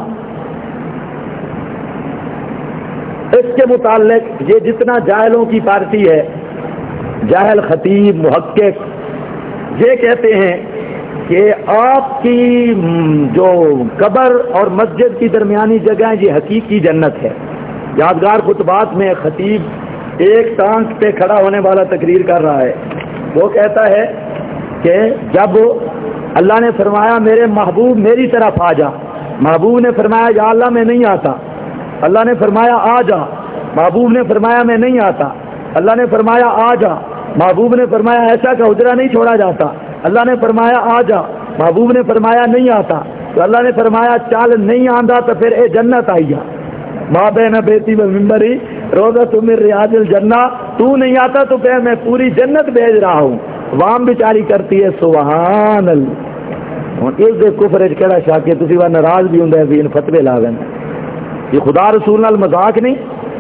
اس کے متعلق یہ جتنا جاہلوں کی پارٹی ہے، جاہل خطیب محقق، یہ کہتے ہیں کہ آپ کی جو قبر اور مسجد کی درمیانی جگہ ہے یہ حقیقی جنت ہے. یادگار خطبات میں خطیب ایک ٹانک پہ کھڑا ہونے والا تقریر کر رہا ہے. وہ کہتا ہے کہ جب اللہ نے فرمایا میرے محبوب میری طرف آ جا، محبوب نے فرمایا یا اللہ میں نہیں آتا. اللہ نے فرمایا آ جا، محبوب نے فرمایا میں نہیں آتا. اللہ نے فرمایا آ جا، محبوب نے فرمایا ایسا کہ حجرہ نہیں چھوڑا جاتا. اللہ نے فرمایا آ جا، محبوب نے فرمایا نہیں آتا. تو اللہ نے فرمایا چل نہیں آندا تو پھر اے جنت آئی جا. ماں بہن بیٹی میں ممبری روزہ تم ریاض الجنہ، تو نہیں آتا تو پھر میں پوری جنت بھیج رہا ہوں. وام بیچاری کرتی ہے سبحان اللہ. ہوں اس دے کفر کہڑا شاکے تسی وا ناراض بھی ہوندا ہے ان فتوی لاون. یہ خدا رسول نال مذاق نہیں،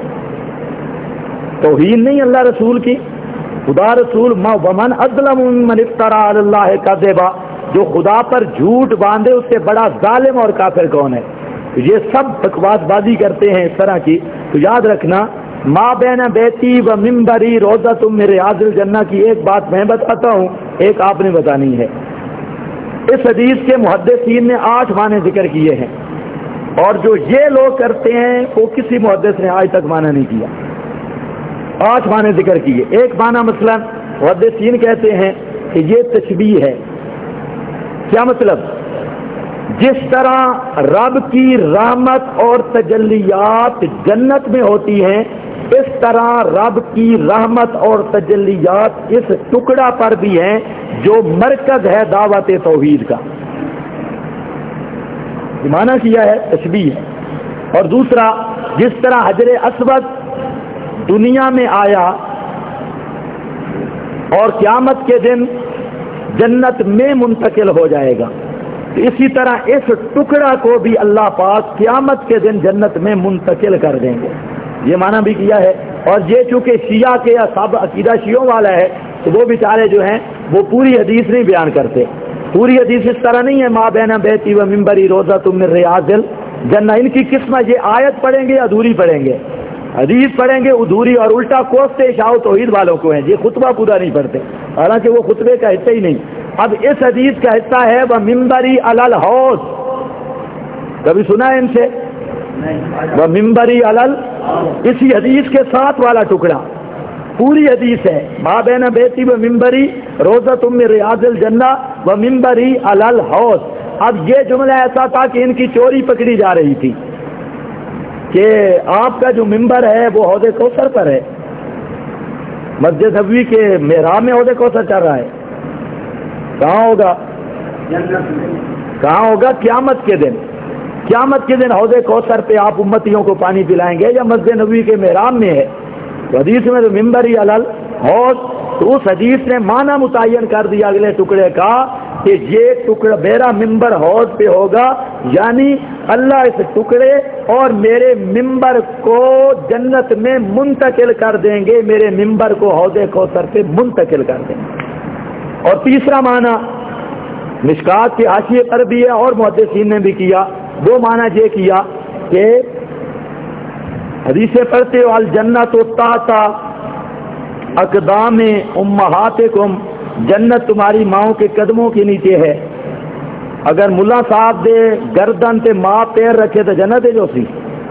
توہین نہیں اللہ رسول کی. خدا رسول ومن اظلم ممن افترى علی اللہ کذبا، جو خدا پر جھوٹ باندھے اس سے بڑا ظالم اور کافر کون ہے. یہ سب بکواس بازی کرتے ہیں اس طرح کی. تو یاد رکھنا ماں بین بیتی و ممبری روزہ تم میرے ریاض الجنہ کی ایک بات میں بتاتا ہوں، ایک آپ نے بتانی ہے. اس حدیث کے محدثین نے 8 معنی ذکر کیے ہیں، اور جو یہ لوگ کرتے ہیں وہ کسی محدث نے آج تک معنی نہیں کیا. 8 معنی ذکر کیے. ایک معنی مثلا محدثین کہتے ہیں کہ یہ تشبیہ ہے. کیا مطلب؟ جس طرح رب کی رحمت اور تجلیات جنت میں ہوتی ہیں، اس طرح رب کی رحمت اور تجلیات اس ٹکڑا پر بھی ہیں جو مرکز ہے دعوت توحید کا. معنی کیا ہے تشبیہ ہے. اور دوسرا جس طرح حجر اسود دنیا میں آیا اور قیامت کے دن جنت میں منتقل ہو جائے گا، اسی طرح اس ٹکڑا کو بھی اللہ پاک قیامت کے دن جنت میں منتقل کر دیں گے. یہ معنی بھی کیا ہے. اور یہ چونکہ شیعہ کے اصحاب عقیدہ شیعوں والا ہے تو وہ بیچارے جو ہیں وہ پوری حدیث نہیں بیان کرتے. پوری حدیث اس طرح نہیں ہے ماں بین بیتی و ممبری روزہ تم من ریاض الجنہ. ان کی قسمت یہ آیت پڑھیں گے ادھوری پڑھیں گے، حدیث پڑھیں گے ادھوری، اور الٹا کوستے شاہ توحید والوں کو ہیں. یہ خطبہ پورا نہیں پڑھتے، حالانکہ وہ خطبے کا حصہ ہی نہیں. اب اس حدیث کا حصہ ہے وہ ممبری علی الحوض. کبھی سنا ہے ان سے؟ وہ ممبری علی، اسی حدیث کے ساتھ والا ٹکڑا پوری حدیث ہے. ماں بین بیتی و ممبری روزہ تم من ریاض الجنہ و ممبری علی الحوض. اب یہ جملہ ایسا تھا کہ ان کی چوری پکڑی جا رہی تھی کہ آپ کا جو ممبر ہے وہ حوض کوثر پر ہے. مسجد نبوی کے محراب میں حوض کوثر چل رہا ہے. کہاں ہوگا؟ کہاں ہوگا؟ قیامت کے دن. قیامت کے دن حوض کوثر پہ آپ امتیوں کو پانی پلائیں گے یا مسجد نبوی کے محراب میں ہے؟ تو حدیث میں تو ممبری علی الحوض. تو اس حدیث نے معنی متعین کر دیا اگلے ٹکڑے کا کہ یہ ٹکڑا میرا ممبر حوض پہ ہوگا، یعنی اللہ اس ٹکڑے اور میرے ممبر کو جنت میں منتقل کر دیں گے، میرے ممبر کو حوض کوثر پہ منتقل کر دیں گے. اور تیسرا معنی مشکات کے حاشیے پر بھی ہے اور محدثین نے بھی کیا. 2 معنی یہ کیا کہ حدیث پڑھتے ہو الجنت تحت اقدام امہاتکم، جنت تمہاری ماؤں کے قدموں کے نیچے ہے. اگر ملا صاحب دے گردن تے ماں پیر رکھے تو جنت ہے جو سی.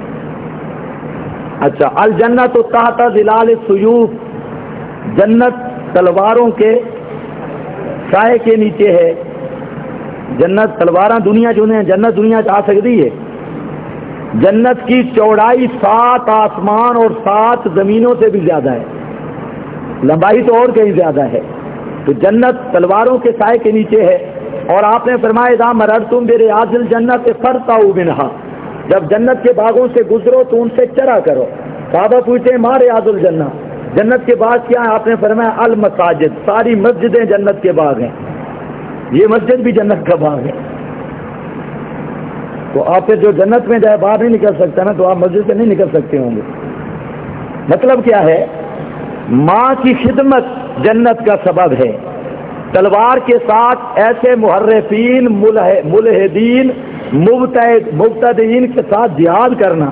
اچھا الجنت تحت ظلال السیوف، جنت تلواروں کے سائے کے نیچے ہے. جنت تلواراں دنیا چنے ہیں، جنت دنیا چاہ سکتی ہے. جنت کی چوڑائی 7 آسمان اور 7 زمینوں سے بھی زیادہ ہے، لمبائی تو اور کہیں زیادہ ہے. تو جنت تلواروں کے سائے کے نیچے ہے. اور آپ نے فرمایا اذا مررتم بریاض الجنت فارتعوا منها، جب جنت کے باغوں سے گزرو تو ان سے چرا کرو. صحابہ پوچھتے ہیں ما ریاض الجنہ، جنت کے باغ کیا ہے؟ آپ نے فرمایا المساجد، ساری مسجدیں جنت کے باغ ہیں. یہ مسجد بھی جنت کا باغ ہے. تو آپ پھر جو جنت میں جائے باہر نہیں نکل سکتا نا، تو آپ مسجد سے نہیں نکل سکتے ہوں گے. مطلب کیا ہے؟ ماں کی خدمت جنت کا سبب ہے. تلوار کے ساتھ ایسے محرفین، ملحدین، مبتدئین کے ساتھ جہاد کرنا،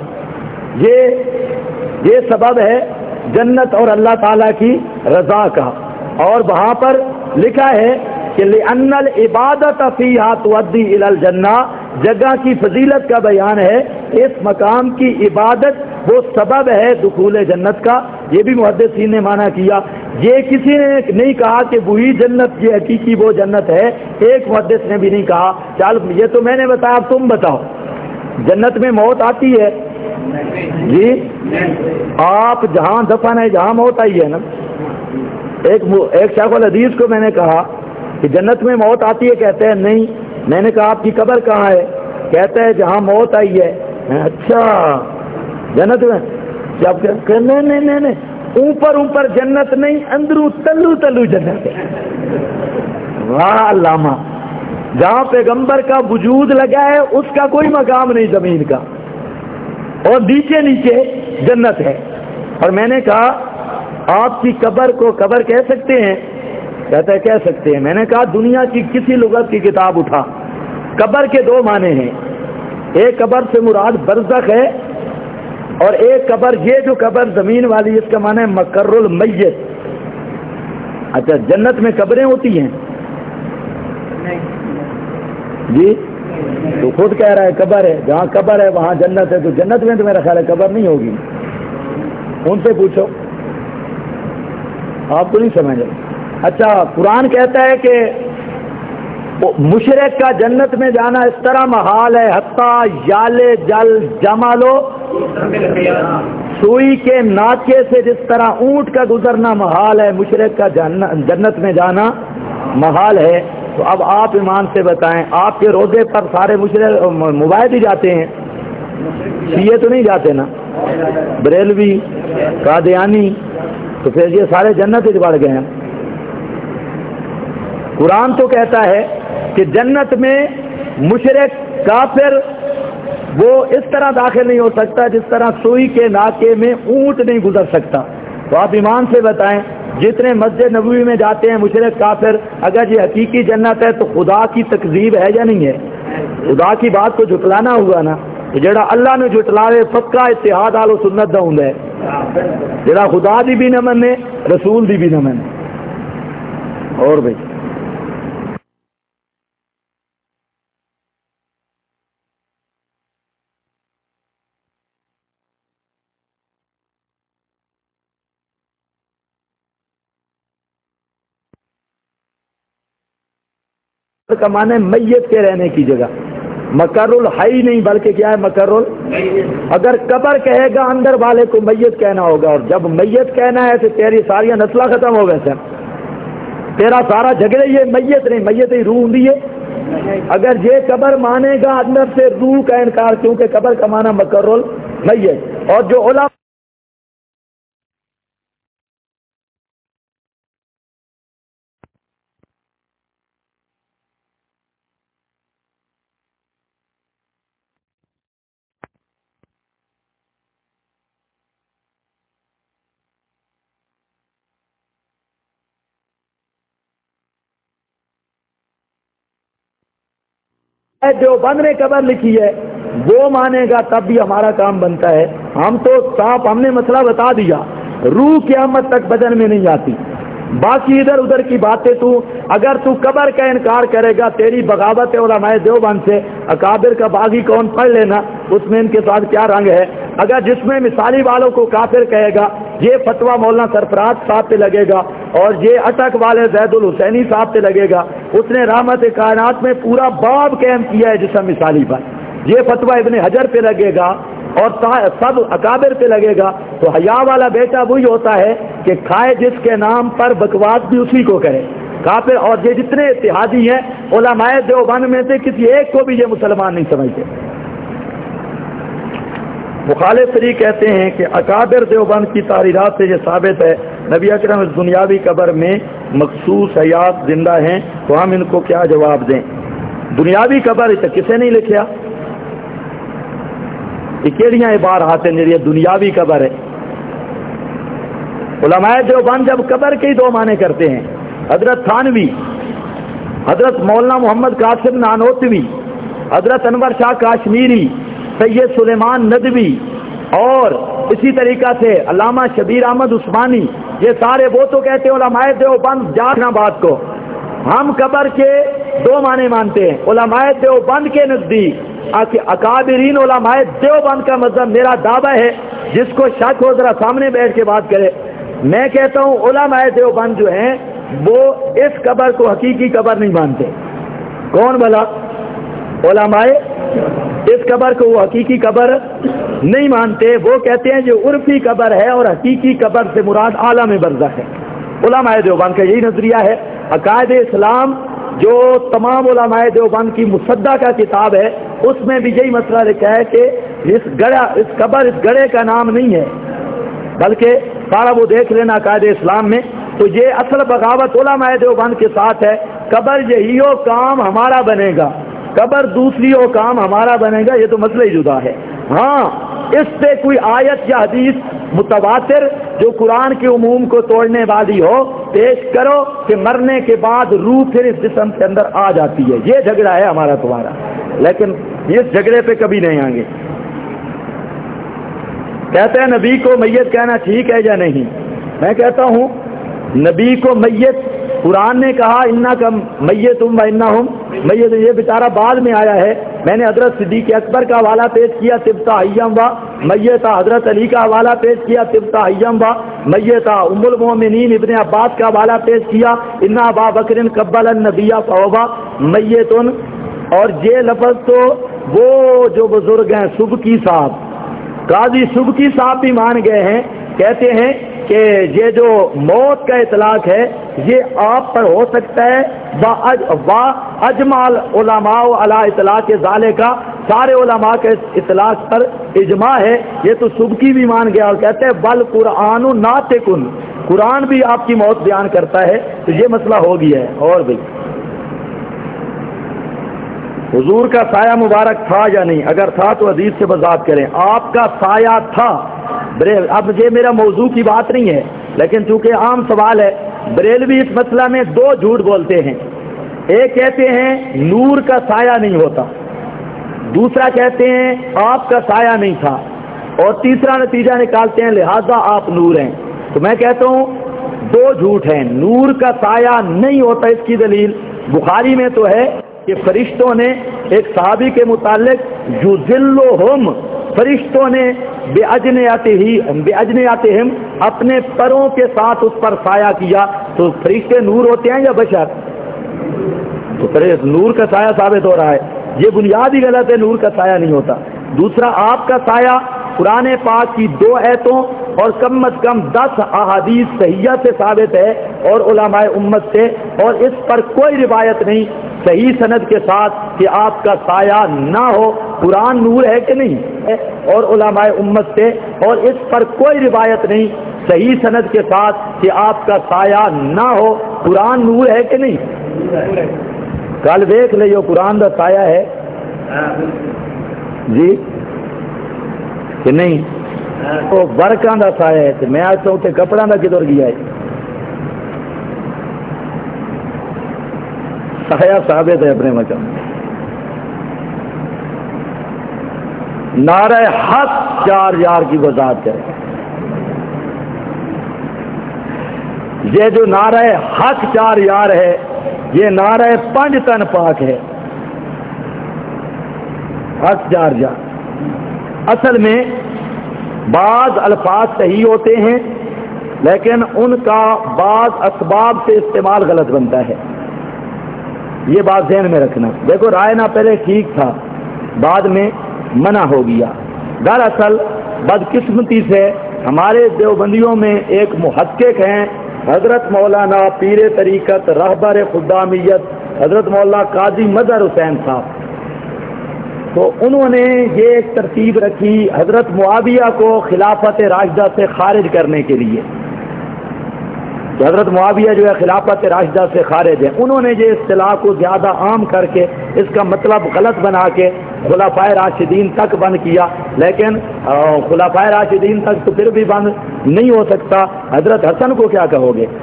یہ سبب ہے جنت اور اللہ تعالیٰ کی رضا کا. اور وہاں پر لکھا ہے کہ لِأَنَّ الْعِبَادَةَ فِيهَا تُؤَدِّي إِلَى الْجَنَّةِ، جگہ کی فضیلت کا بیان ہے، اس مقام کی عبادت وہ سبب ہے دخول جنت کا۔ یہ بھی محدثین نے معنی کیا، یہ کسی نے نہیں کہا کہ وہی جنت یہ حقیقی وہ جنت ہے، ایک محدث نے بھی نہیں کہا۔ چل یہ تو میں نے بتایا، اب تم بتاؤ جنت میں موت آتی ہے؟ جی آپ جہاں دفن ہے جہاں موت آئی ہے نا۔ ایک شیخ الحدیث کو میں نے کہا کہ جنت میں موت آتی ہے، کہتے ہیں نہیں۔ میں نے کہا آپ کی قبر کہاں ہے؟ کہتا ہے جہاں موت آئی ہے۔ اچھا جنت میں؟ جب نہیں اوپر جنت نہیں، اندرو تلو جنت ہے۔ واہ علامہ، جہاں پیغمبر کا وجود لگا ہے اس کا کوئی مقام نہیں زمین کا، اور نیچے جنت ہے۔ اور میں نے کہا آپ کی قبر کو قبر کہہ سکتے ہیں؟ کہتا ہے کہہ سکتے ہیں۔ میں نے کہا دنیا کی کسی لغت کی کتاب اٹھا، قبر کے دو معنی ہیں، ایک قبر سے مراد برزخ ہے، اور ایک قبر یہ جو قبر زمین والی اس کا معنی ہے مقر المیت۔ اچھا جنت میں قبریں ہوتی ہیں؟ جی تو خود کہہ رہا ہے قبر ہے، جہاں قبر ہے وہاں جنت ہے، تو جنت میں تو میرا خیال ہے قبر نہیں ہوگی۔ ان سے پوچھو، آپ کو نہیں سمجھ۔ اچھا قرآن کہتا ہے کہ مشرک کا جنت میں جانا اس طرح محال ہے، حتیٰ یال جل جمالو، سوئی کے ناکے سے جس طرح اونٹ کا گزرنا محال ہے، مشرک کا جنت میں جانا محال ہے۔ تو اب آپ ایمان سے بتائیں، آپ کے روزے پر سارے مشرک مباحد ہی جاتے ہیں؟ شیعہ تو نہیں جاتے نا، بریلوی قادیانی، تو پھر یہ سارے جنت ہی بڑھ گئے ہیں۔ قرآن تو کہتا ہے کہ جنت میں مشرک کافر وہ اس طرح داخل نہیں ہو سکتا جس طرح سوئی کے ناکے میں اونٹ نہیں گزر سکتا۔ تو آپ ایمان سے بتائیں، جتنے مسجد نبوی میں جاتے ہیں مشرک کافر، اگر یہ حقیقی جنت ہے تو خدا کی تکذیب ہے یا نہیں ہے؟ خدا کی بات کو جھٹلانا ہوا نا، جڑا اللہ نے جھٹلاوے پکا اتحاد آل و سنت دا ہوندا ہے، جڑا خدا دی بھی نہ منے رسول دی بھی نہ منے۔ اور بھائی کا معنی میت کے رہنے کی جگہ، مقر الحی نہیں بلکہ کیا ہے مقر اگر قبر کہے گا اندر والے کو میت کہنا ہوگا، اور جب میت کہنا ہے تو تیری ساری نسلیں ختم ہو گئے سن، تیرا سارا جھگڑے یہ میت نہیں، میت ہی روح ہوں ہے۔ اگر یہ قبر مانے گا اندر سے روح کا انکار، کیونکہ قبر کا معنی مقر المیت۔ اور جو علماء جو بند نے قبر لکھی ہے وہ مانے گا تب بھی ہمارا کام بنتا ہے۔ ہم تو صاف ہم نے مسئلہ بتا دیا، روح قیامت تک بدن میں نہیں آتی، باقی ادھر ادھر کی باتیں اگر تو قبر کا انکار کرے گا، تیری بغاوت ہے علماء دیوبند سے، اکابر کا باغی کون پڑھ لینا، اس میں ان کے ساتھ کیا رنگ ہے۔ اگر جس میں مثالی والوں کو کافر کہے گا، یہ فتویٰ مولانا سرفراز صاحب پہ لگے گا، اور یہ اٹک والے زید الحسینی صاحب پہ لگے گا۔ اس نے رحمت کائنات میں پورا باب قائم کیا ہے جسم مثالی پر، یہ فتویٰ ابن حجر پہ لگے گا اور سب اکابر پہ لگے گا۔ تو حیا والا بیٹا وہی ہوتا ہے کہ کھائے جس کے نام پر بکواس بھی اسی کو کرے کافر۔ اور یہ جتنے اتحادی ہیں علماء دیوبند میں سے کسی ایک کو بھی یہ مسلمان نہیں سمجھتے۔ مخالف فریق کہتے ہیں کہ اکابر دیوبند کی تحریرات سے یہ ثابت ہے نبی اکرم اس دنیاوی قبر میں مخصوص حیات زندہ ہیں، تو ہم ان کو کیا جواب دیں؟ دنیاوی قبر کسے نہیں لکھیا؟ یہ کیڑیاں عبارات ہیں یہ دنیاوی قبر ہے؟ علماء دیوبند جب قبر کے ہی دو معنی کرتے ہیں، حضرت تھانوی، حضرت مولانا محمد قاسم نانوتوی، حضرت انور شاہ کاشمیری، سید سلیمان ندوی، اور اسی طریقہ سے علامہ شبیر احمد عثمانی، یہ سارے وہ تو کہتے ہیں علماء دیوبند جاننا بات کو ہم قبر کے دو معنی مانتے ہیں علماء دیوبند کے نزدیک، اکابرین علماء دیوبند کا مذہب میرا دعویٰ ہے، جس کو شک ہو ذرا سامنے بیٹھ کے بات کرے۔ میں کہتا ہوں علماء دیوبند جو ہیں وہ اس قبر کو حقیقی قبر نہیں مانتے۔ کون بھلا؟ علماء اس قبر کو وہ حقیقی قبر نہیں مانتے، وہ کہتے ہیں جو عرفی قبر ہے اور حقیقی قبر سے مراد عالم برزخ ہے۔ علماء دیوبند کا یہی نظریہ ہے۔ عقائد اسلام جو تمام علماء دیوبند کی مصدق کا کتاب ہے، اس میں بھی یہی مسئلہ لکھا ہے کہ اس قبر اس گڑھے کا نام نہیں ہے، بلکہ سارا وہ دیکھ لینا عقائد اسلام میں۔ تو یہ اصل بغاوت علماء دیوبند کے ساتھ ہے، قبر یہی ہو کام ہمارا بنے گا، قبر دوسری ہو کام ہمارا بنے گا، یہ تو مسئلہ ہی جدا ہے۔ ہاں اس پہ کوئی آیت یا حدیث متواتر جو قرآن کے عموم کو توڑنے والی ہو پیش کرو کہ مرنے کے بعد روح پھر اس جسم کے اندر آ جاتی ہے، یہ جھگڑا ہے ہمارا تمہارا، لیکن اس جھگڑے پہ کبھی نہیں آئیں گے۔ کہتے ہیں نبی کو میت کہنا ٹھیک ہے یا نہیں؟ میں کہتا ہوں نبی کو میت، قرآن نے کہا انا کا میتم و انہم میت، یہ بیچارہ بعد میں آیا ہے۔ میں نے حضرت صدیق اکبر کا حوالہ پیش کیا طبتا حیم و میتا، حضرت علی کا حوالہ پیش کیا طبتا حیم و میتا، ام المومنین ابن عباس کا حوالہ پیش کیا انا ابا بکر قبل النبی فہو میتن۔ اور یہ لفظ تو وہ جو بزرگ ہیں سبکی صاحب، قاضی سبکی صاحب بھی مان گئے ہیں، کہتے ہیں کہ یہ جو موت کا اطلاق ہے یہ آپ پر ہو سکتا ہے، اجمال علماء علی اطلاق ذالک کا، سارے علماء کے اطلاق پر اجماع ہے۔ یہ تو سبکی بھی مان گیا اور کہتے ہیں بل قرآن ناطقن، قرآن بھی آپ کی موت بیان کرتا ہے۔ تو یہ مسئلہ ہو گیا ہے۔ اور بھائی حضور کا سایہ مبارک تھا یا نہیں؟ اگر تھا تو حدیث سے وضاحت کریں۔ آپ کا سایہ تھا، اب یہ میرا موضوع کی بات نہیں ہے، لیکن چونکہ عام سوال ہے، بریلوی اس مسئلہ میں دو جھوٹ بولتے ہیں۔ ایک کہتے ہیں نور کا سایہ نہیں ہوتا، دوسرا کہتے ہیں آپ کا سایہ نہیں تھا، اور تیسرا نتیجہ نکالتے ہیں لہذا آپ نور ہیں۔ تو میں کہتا ہوں دو جھوٹ ہیں۔ نور کا سایہ نہیں ہوتا، اس کی دلیل بخاری میں تو ہے کہ فرشتوں نے ایک صحابی کے متعلق یذلھم، فرشتوں نے بے اجنحتہم اپنے پروں کے ساتھ اس پر سایہ کیا۔ تو فرشتے نور ہوتے ہیں یا بشر؟ تو نور کا سایہ ثابت ہو رہا ہے، یہ بنیاد ہی غلط ہے، نور کا سایہ نہیں ہوتا۔ دوسرا آپ کا سایہ قرآن پاک کی 2 آیتوں اور کم از کم 10 احادیث صحیحہ سے ثابت ہے اور علماء امت سے، اور اس پر کوئی روایت نہیں صحیح سند کے ساتھ کہ آپ کا سایہ نہ ہو۔ قرآن نور ہے کہ نہیں؟ اور علماء امت سے، اور اس پر کوئی روایت نہیں صحیح سند کے ساتھ کہ آپ کا سایہ نہ ہو۔ قرآن نور ہے کہ نہیں؟ کل دیکھ لئیو قرآن کا سایہ ہے جی کہ نہیں؟ وہ برکاں کا سایہ ہے۔ میں آج تو اتنے کپڑا کا کدھر گیا ہے؟ سایہ ثابت ہے اپنے مقام۔ نعرہ حق 4 یار کی وضاحت کرے۔ یہ جو نعرہ حق 4 یار ہے یہ نعرہ 5 تن پاک ہے۔ حق 4 یار اصل میں بعض الفاظ صحیح ہوتے ہیں لیکن ان کا بعض اسباب سے استعمال غلط بنتا ہے، یہ بات ذہن میں رکھنا۔ دیکھو رائنا پہلے ٹھیک تھا، بعد میں منع ہو گیا۔ دراصل بدقسمتی سے ہمارے دیوبندیوں میں ایک محقق ہیں حضرت مولانا پیر طریقت رہبر خدامیت حضرت مولانا قاضی مظہر حسین صاحب، تو انہوں نے یہ ایک ترتیب رکھی حضرت معاویہ کو خلافت راشدہ سے خارج کرنے کے لیے۔ تو حضرت معاویہ جو ہے خلافت راشدہ سے خارج ہے، انہوں نے یہ اصطلاح کو زیادہ عام کر کے اس کا مطلب غلط بنا کے خلفائے راشدین تک بند کیا، لیکن خلفائے راشدین تک تو پھر بھی بند نہیں ہو سکتا۔ حضرت حسن کو کیا کہو گے؟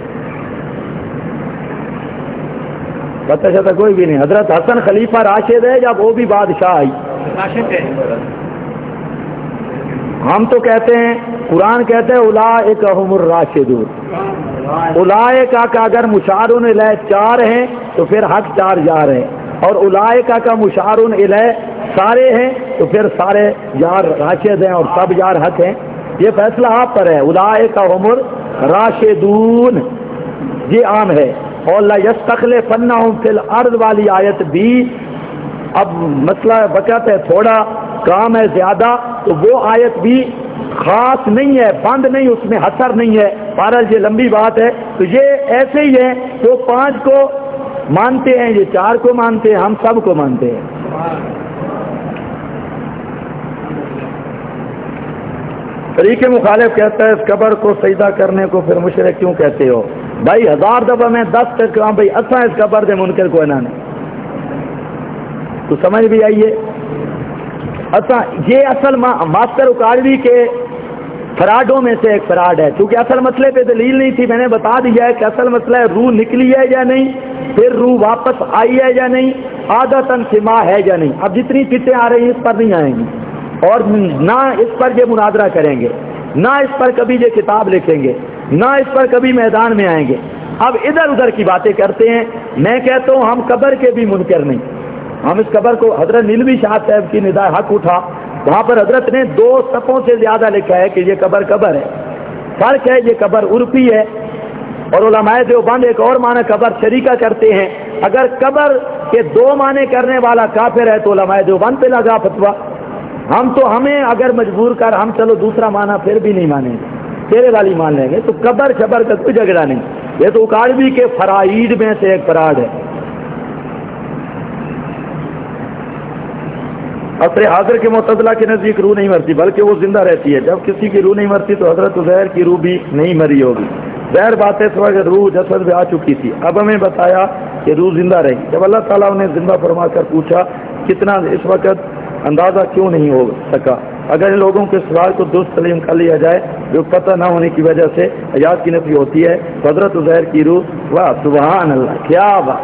پتہ چلتا کوئی بھی نہیں۔ حضرت حسن خلیفہ راشد ہے جب وہ بھی بادشاہ آئی؟ ہم تو کہتے ہیں، قرآن کہتے ہیں اولئک هم الراشدون، اولئک کا اگر مشار الیہ 4 ہیں تو پھر حق 4 یار ہیں، اور اولئک کا مشار الیہ سارے ہیں تو پھر سارے یار راشد ہیں اور سب یار حق ہیں۔ یہ فیصلہ آپ پر ہے۔ اولئک هم الراشدون یہ عام ہے۔ اور لا یستخلفنہم فی الارض والی آیت بھی، اب مسئلہ وقت ہے تھوڑا، کام ہے زیادہ، تو وہ آیت بھی خاص نہیں ہے، بند نہیں، اس میں حصر نہیں ہے، بہرحال یہ لمبی بات ہے۔ تو یہ ایسے ہی ہے، وہ 5 کو مانتے ہیں، یہ 4 کو مانتے ہیں، ہم سب کو مانتے ہیں۔ طریق مخالف کہتا ہے اس قبر کو سجدہ کرنے کو پھر مشرک کیوں کہتے ہو؟ بھائی 1000 دفعہ میں 10 تک کہا بھائی اصلا اس قبر دے منکر کو انہوں نے تو سمجھ بھی آئیے۔ اصلا یہ اصل ماسٹر اکاڑوی کے فراڈوں میں سے ایک فراڈ ہے، کیونکہ اصل مسئلے پہ دلیل نہیں تھی۔ میں نے بتا دیا ہے کہ اصل مسئلہ ہے روح نکلی ہے یا نہیں، پھر روح واپس آئی ہے یا نہیں، عادتاً سما ہے یا نہیں۔ اب جتنی کتیں آ رہی ہیں اس پر نہیں آئیں گی، اور نہ اس پر یہ مناظرہ کریں گے، نہ اس پر کبھی یہ کتاب لکھیں گے، نہ اس پر کبھی میدان میں آئیں گے۔ اب ادھر ادھر کی باتیں کرتے ہیں۔ میں کہتا ہوں ہم قبر کے بھی منکر نہیں۔ ہم اس قبر کو، حضرت نیلوی شاہ صاحب کی نداء حق اٹھا، وہاں پر حضرت نے 2 صفوں سے زیادہ لکھا ہے کہ یہ قبر قبر ہے، فرق ہے یہ قبر عرفی ہے، اور علماء دیوبند ایک اور معنی قبر شریکہ کرتے ہیں۔ اگر قبر کے 2 معنی کرنے والا کافر ہے تو علماء دیوبند پہ لگا فتویٰ۔ ہمیں اگر مجبور کر ہم چلو دوسرا معنی پھر بھی نہیں مانیں گے، تیرے والی مان لیں گے۔ تو قبر خبر کا کوئی جھگڑا نہیں، یہ تو اکاڑوی کے فرائید میں سے ایک فراڈ ہے۔ عصر حاضر کے معتزلہ کے نزدیک روح نہیں مرتی بلکہ وہ زندہ رہتی ہے۔ جب کسی کی روح نہیں مرتی تو حضرت عزیر کی روح بھی نہیں مری ہوگی۔ ظاہر بات ہے اس وقت روح جسد میں آ چکی تھی، اب ہمیں بتایا کہ روح زندہ رہی۔ جب اللہ تعالیٰ نے زندہ فرما کر پوچھا کتنا، اس وقت اندازہ کیوں نہیں ہو سکا؟ اگر ان لوگوں کے سوال کو درست سلیم کر لیا جائے جو پتہ نہ ہونے کی وجہ سے حیات کی نفی ہوتی ہے، حضرت عزیر کی روح، واہ سبحان اللہ، کیا بات،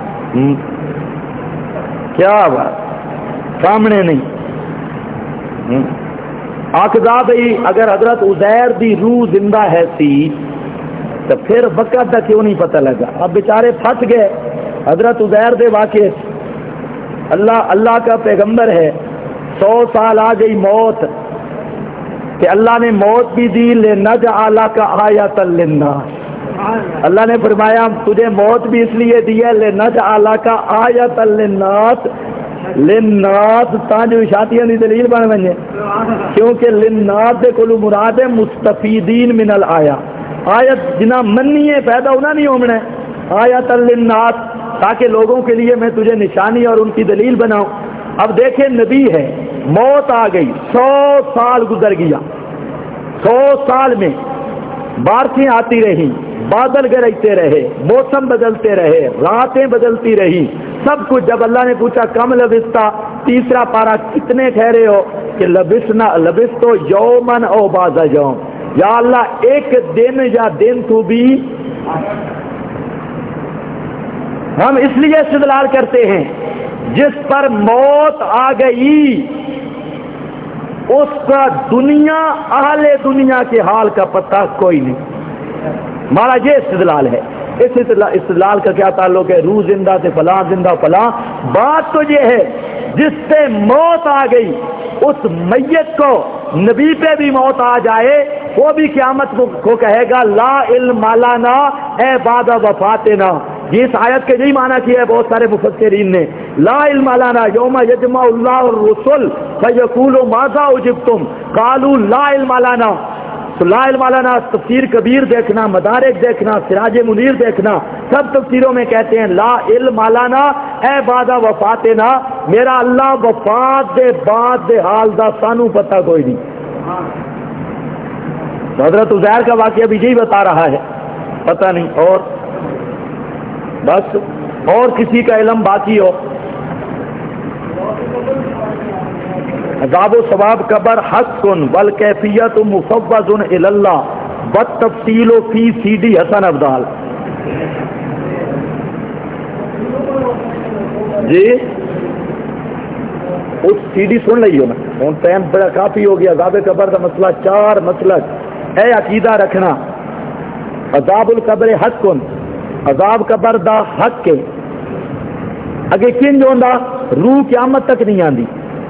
کیا بات، سامنے نہیں آخذا بھئی۔ اگر حضرت عزیر دی روح زندہ ہے سی تو پھر وقت کا کیوں نہیں پتہ لگا؟ اب بیچارے پھنس گئے حضرت عزیر دے واقع، اللہ کا پیغمبر ہے، 100 سال آ گئی موت کہ اللہ نے موت بھی دی، لنجعلک آیۃ للناس، اللہ نے فرمایا تجھے موت بھی اس لیے دی ہے، لنجعلک آیۃ للناس، للناس تاں جو اشاعتیاں دی دلیل بن ونے، کیونکہ للناس دے کولو مراد ہے مستفیدین من الآیہ، آیت جنہ منی ہے پیدا ہونا نہیں ہونا ہے، آیۃ للناس تاکہ لوگوں کے لیے میں تجھے نشانی اور ان کی دلیل بناؤں۔ اب دیکھیں نبی ہے، موت آ گئی، 100 سال گزر گیا، 100 سال میں بارشیں آتی رہی، بادل گرجتے رہے، موسم بدلتے رہے، راتیں بدلتی رہی، سب کچھ۔ جب اللہ نے پوچھا کم لبستا، تیسرا پارا کتنے ٹھہرے ہو کہ لبستو یومن او بعض یوم، یا اللہ ایک دن یا دن تو بھی۔ ہم اس لیے استدلال کرتے ہیں جس پر موت آ گئی اس کا دنیا، اہل دنیا کے حال کا پتہ کوئی نہیں، ہمارا یہ استدلال ہے۔ اس استدلال کا کیا تعلق ہے روح زندہ سے فلاں زندہ فلاں؟ بات تو یہ ہے جس سے موت آ گئی اس میت کو نبی پہ بھی موت آ جائے وہ بھی قیامت کو کہے گا لا علم لنا اے بعد وفاتنا۔ جس آیت کے یہی معنی کیا ہے بہت سارے مفسرین نے، لا علم لنا یوم یجمع اللہ الرسل فیقول ماذا اجبتم قالوا لا علم لنا۔ تو لا علم لنا تفسیر کبیر دیکھنا، مدارک دیکھنا، سراج منیر دیکھنا، سب تفسیروں میں کہتے ہیں لا علم لنا اے بعد وفاتنا، میرا اللہ وفات دے بعد دے حال دا سانو پتہ کوئی نہیں۔ حضرت عزیر کا واقعہ بھی یہی بتا رہا ہے، پتہ نہیں، اور بس اور کسی کا علم باقی ہو۔ عذاب و ثواب قبر حق والکیفیت مفوض الی اللہ بالتفصیل فی سی ڈی حسن ابدال۔ جی اس سی ڈی سن لئی ہو نا، ہوں ٹائم بڑا کافی ہو گیا. عذاب قبر کا مسئلہ 4 مسلک اے عقیدہ رکھنا. عذاب القبر حق کن، عذاب قبر دا حق کے اگے کنج ہوندا روح قیامت تک نہیں آندی.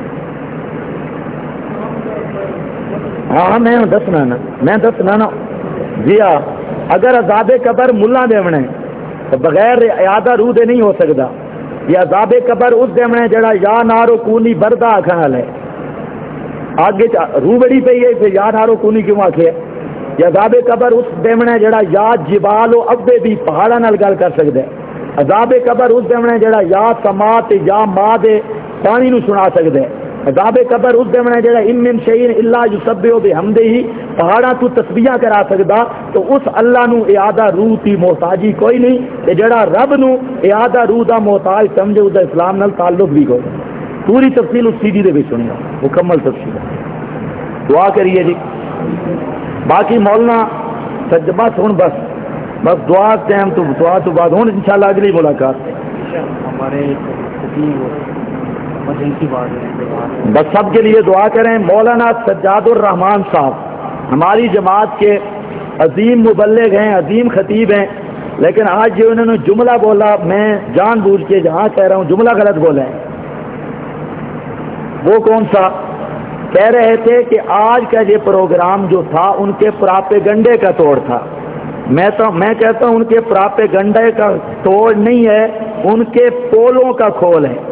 ہاں میں دسنا نا جی ہاں. اگر عذاب قبر ملا دیونا ہے تو بغیر اعادہ روح دے نہیں ہو سکتا. یہ عذاب قبر اس دیونا ہے جڑا یا نارو کونی بردا آخر والا ہے. آگے روح بڑی پی ہے پھر یا نارو کونی کیوں آخے. یہ عذاب قبر اس دیونا ہے جڑا یا جبال و ابے بھی پہاڑا نال گل کر سکتا ہے. عذاب قبر اس دیونا ہے جڑا یا سما تے یا ماں دے پانی نو سنا سکتا ہے. عذاب قبر اس دیونا ہے جڑا ان من شیء الا یسبح بحمدہ پہاڑاں تو تسبیح کرا سکدا. تو اس اللہ نو اعادہ روح کی محتاجی کوئی نہیں تے جڑا رب نو اعادہ روح دا محتاج سمجھے اس دا اسلام نال تعلق بھی کوئی. پوری تفصیل اس سی ڈی دے وچ سنی گا، مکمل تفصیل. دعا کریے جی. باقی مولانا سجبہ سن بس دعا ٹائم تو دعا تو بعد ہوں انشاءاللہ اگلی ملاقات ہمارے بس سب کے لیے دعا کریں. مولانا سجاد الرحمان صاحب ہماری جماعت کے عظیم مبلغ ہیں، عظیم خطیب ہیں، لیکن آج جو انہوں نے جملہ بولا میں جان بوجھ کے جہاں کہہ رہا ہوں جملہ غلط بولا ہے. وہ کون سا؟ کہہ رہے تھے کہ آج کا یہ پروگرام جو تھا ان کے پراپیگنڈے کا توڑ تھا. میں کہتا ہوں ان کے پراپیگنڈے کا توڑ نہیں ہے، ان کے پولوں کا کھول ہے.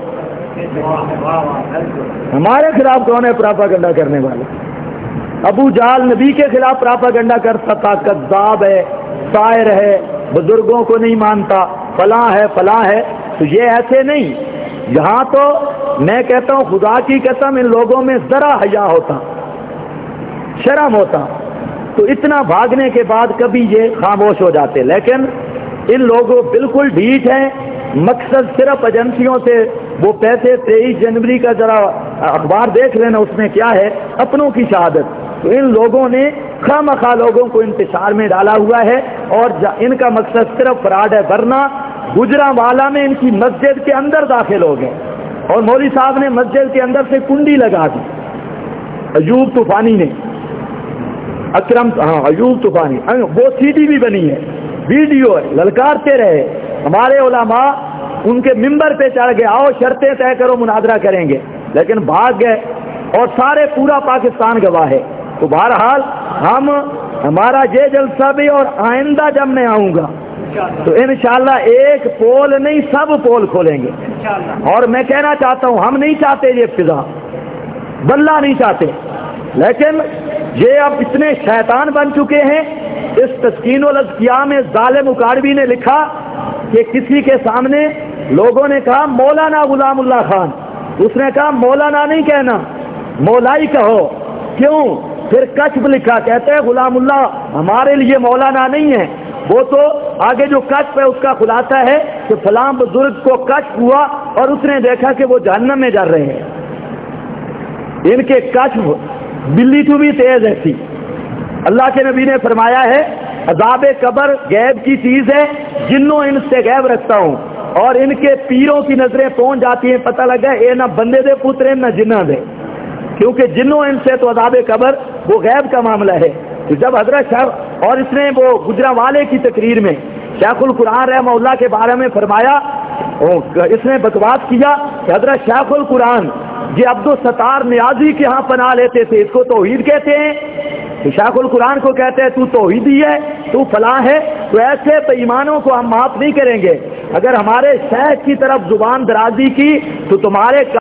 ہمارے خلاف کون ہے پراپاگنڈا کرنے والے؟ ابو جہل نبی کے خلاف پراپاگنڈا کرتا تھا، کذاب ہے، شاعر ہے، بزرگوں کو نہیں مانتا، فلاں ہے. تو یہ ایسے نہیں. یہاں تو میں کہتا ہوں خدا کی قسم ان لوگوں میں ذرا حیا ہوتا، شرم ہوتا تو اتنا بھاگنے کے بعد کبھی یہ خاموش ہو جاتے. لیکن ان لوگوں بالکل ڈھیٹ ہیں. مقصد صرف ایجنسیوں سے وہ پیسے. 23 جنوری کا ذرا اخبار دیکھ لینا، اس میں کیا ہے، اپنوں کی شہادت. تو ان لوگوں نے خواہ لوگوں کو انتشار میں ڈالا ہوا ہے اور ان کا مقصد صرف فراڈ ہے. ورنہ گجرانوالا میں ان کی مسجد کے اندر داخل ہو گئے اور مولوی صاحب نے مسجد کے اندر سے کنڈی لگا دی. ایوب طوفانی نے ایوب طوفانی وہ سی ڈی بھی بنی ہے، ویڈیو ہے، للکارتے رہے. ہمارے علماء ان کے ممبر پہ چڑھ گئے، آؤ شرطیں طے کرو مناظرہ کریں گے، لیکن بھاگ گئے اور سارے پورا پاکستان گواہ ہے. تو بہرحال ہمارا یہ جلسہ بھی اور آئندہ جب میں آؤں گا تو انشاءاللہ ایک پول نہیں سب پول کھولیں گے. اور میں کہنا چاہتا ہوں ہم نہیں چاہتے یہ فضا، واللہ نہیں چاہتے، لیکن یہ اب اتنے شیطان بن چکے ہیں. اس تسکین الاذکیاء میں ظالم اکاڑوی نے لکھا کہ کسی کے سامنے لوگوں نے کہا مولانا غلام اللہ خان، اس نے کہا مولانا نہیں کہنا مولائی کہو. کیوں؟ پھر کشف لکھا، کہتے ہیں غلام اللہ ہمارے لیے مولانا نہیں ہے. وہ تو آگے جو کشف ہے اس کا خلاصہ ہے کہ فلاں بزرگ کو کشف ہوا اور اس نے دیکھا کہ وہ جہنم میں جا رہے ہیں. ان کے کشف بلی تو بھی تیز ہے تھی. اللہ کے نبی نے فرمایا ہے عذاب قبر غیب کی چیز ہے، جنوں ان سے غیب رکھتا ہوں اور ان کے پیروں کی نظریں پہنچ جاتی ہیں، پتہ لگا اے نہ بندے دے پوترے نہ جنہ دے، کیونکہ جنوں ان سے تو عذاب قبر وہ غیب کا معاملہ ہے. تو جب حضرت شیخ اور اس نے وہ گجرانوالے کی تقریر میں شیخ القرآن رحمہ اللہ کے بارے میں فرمایا، اس نے بکواس کیا کہ حضرت شیخ القرآن یہ عبدالستار نیازی کے ہاں پناہ لیتے تھے، اس کو توحید کہتے ہیں. تو شیخ القرآن کو کہتے ہیں تو توحیدی ہے، تو فلاں ہے. تو ایسے بے ایمانوں کو ہم معاف نہیں کریں گے. اگر ہمارے شیخ کی طرف زبان درازی کی تو تمہارے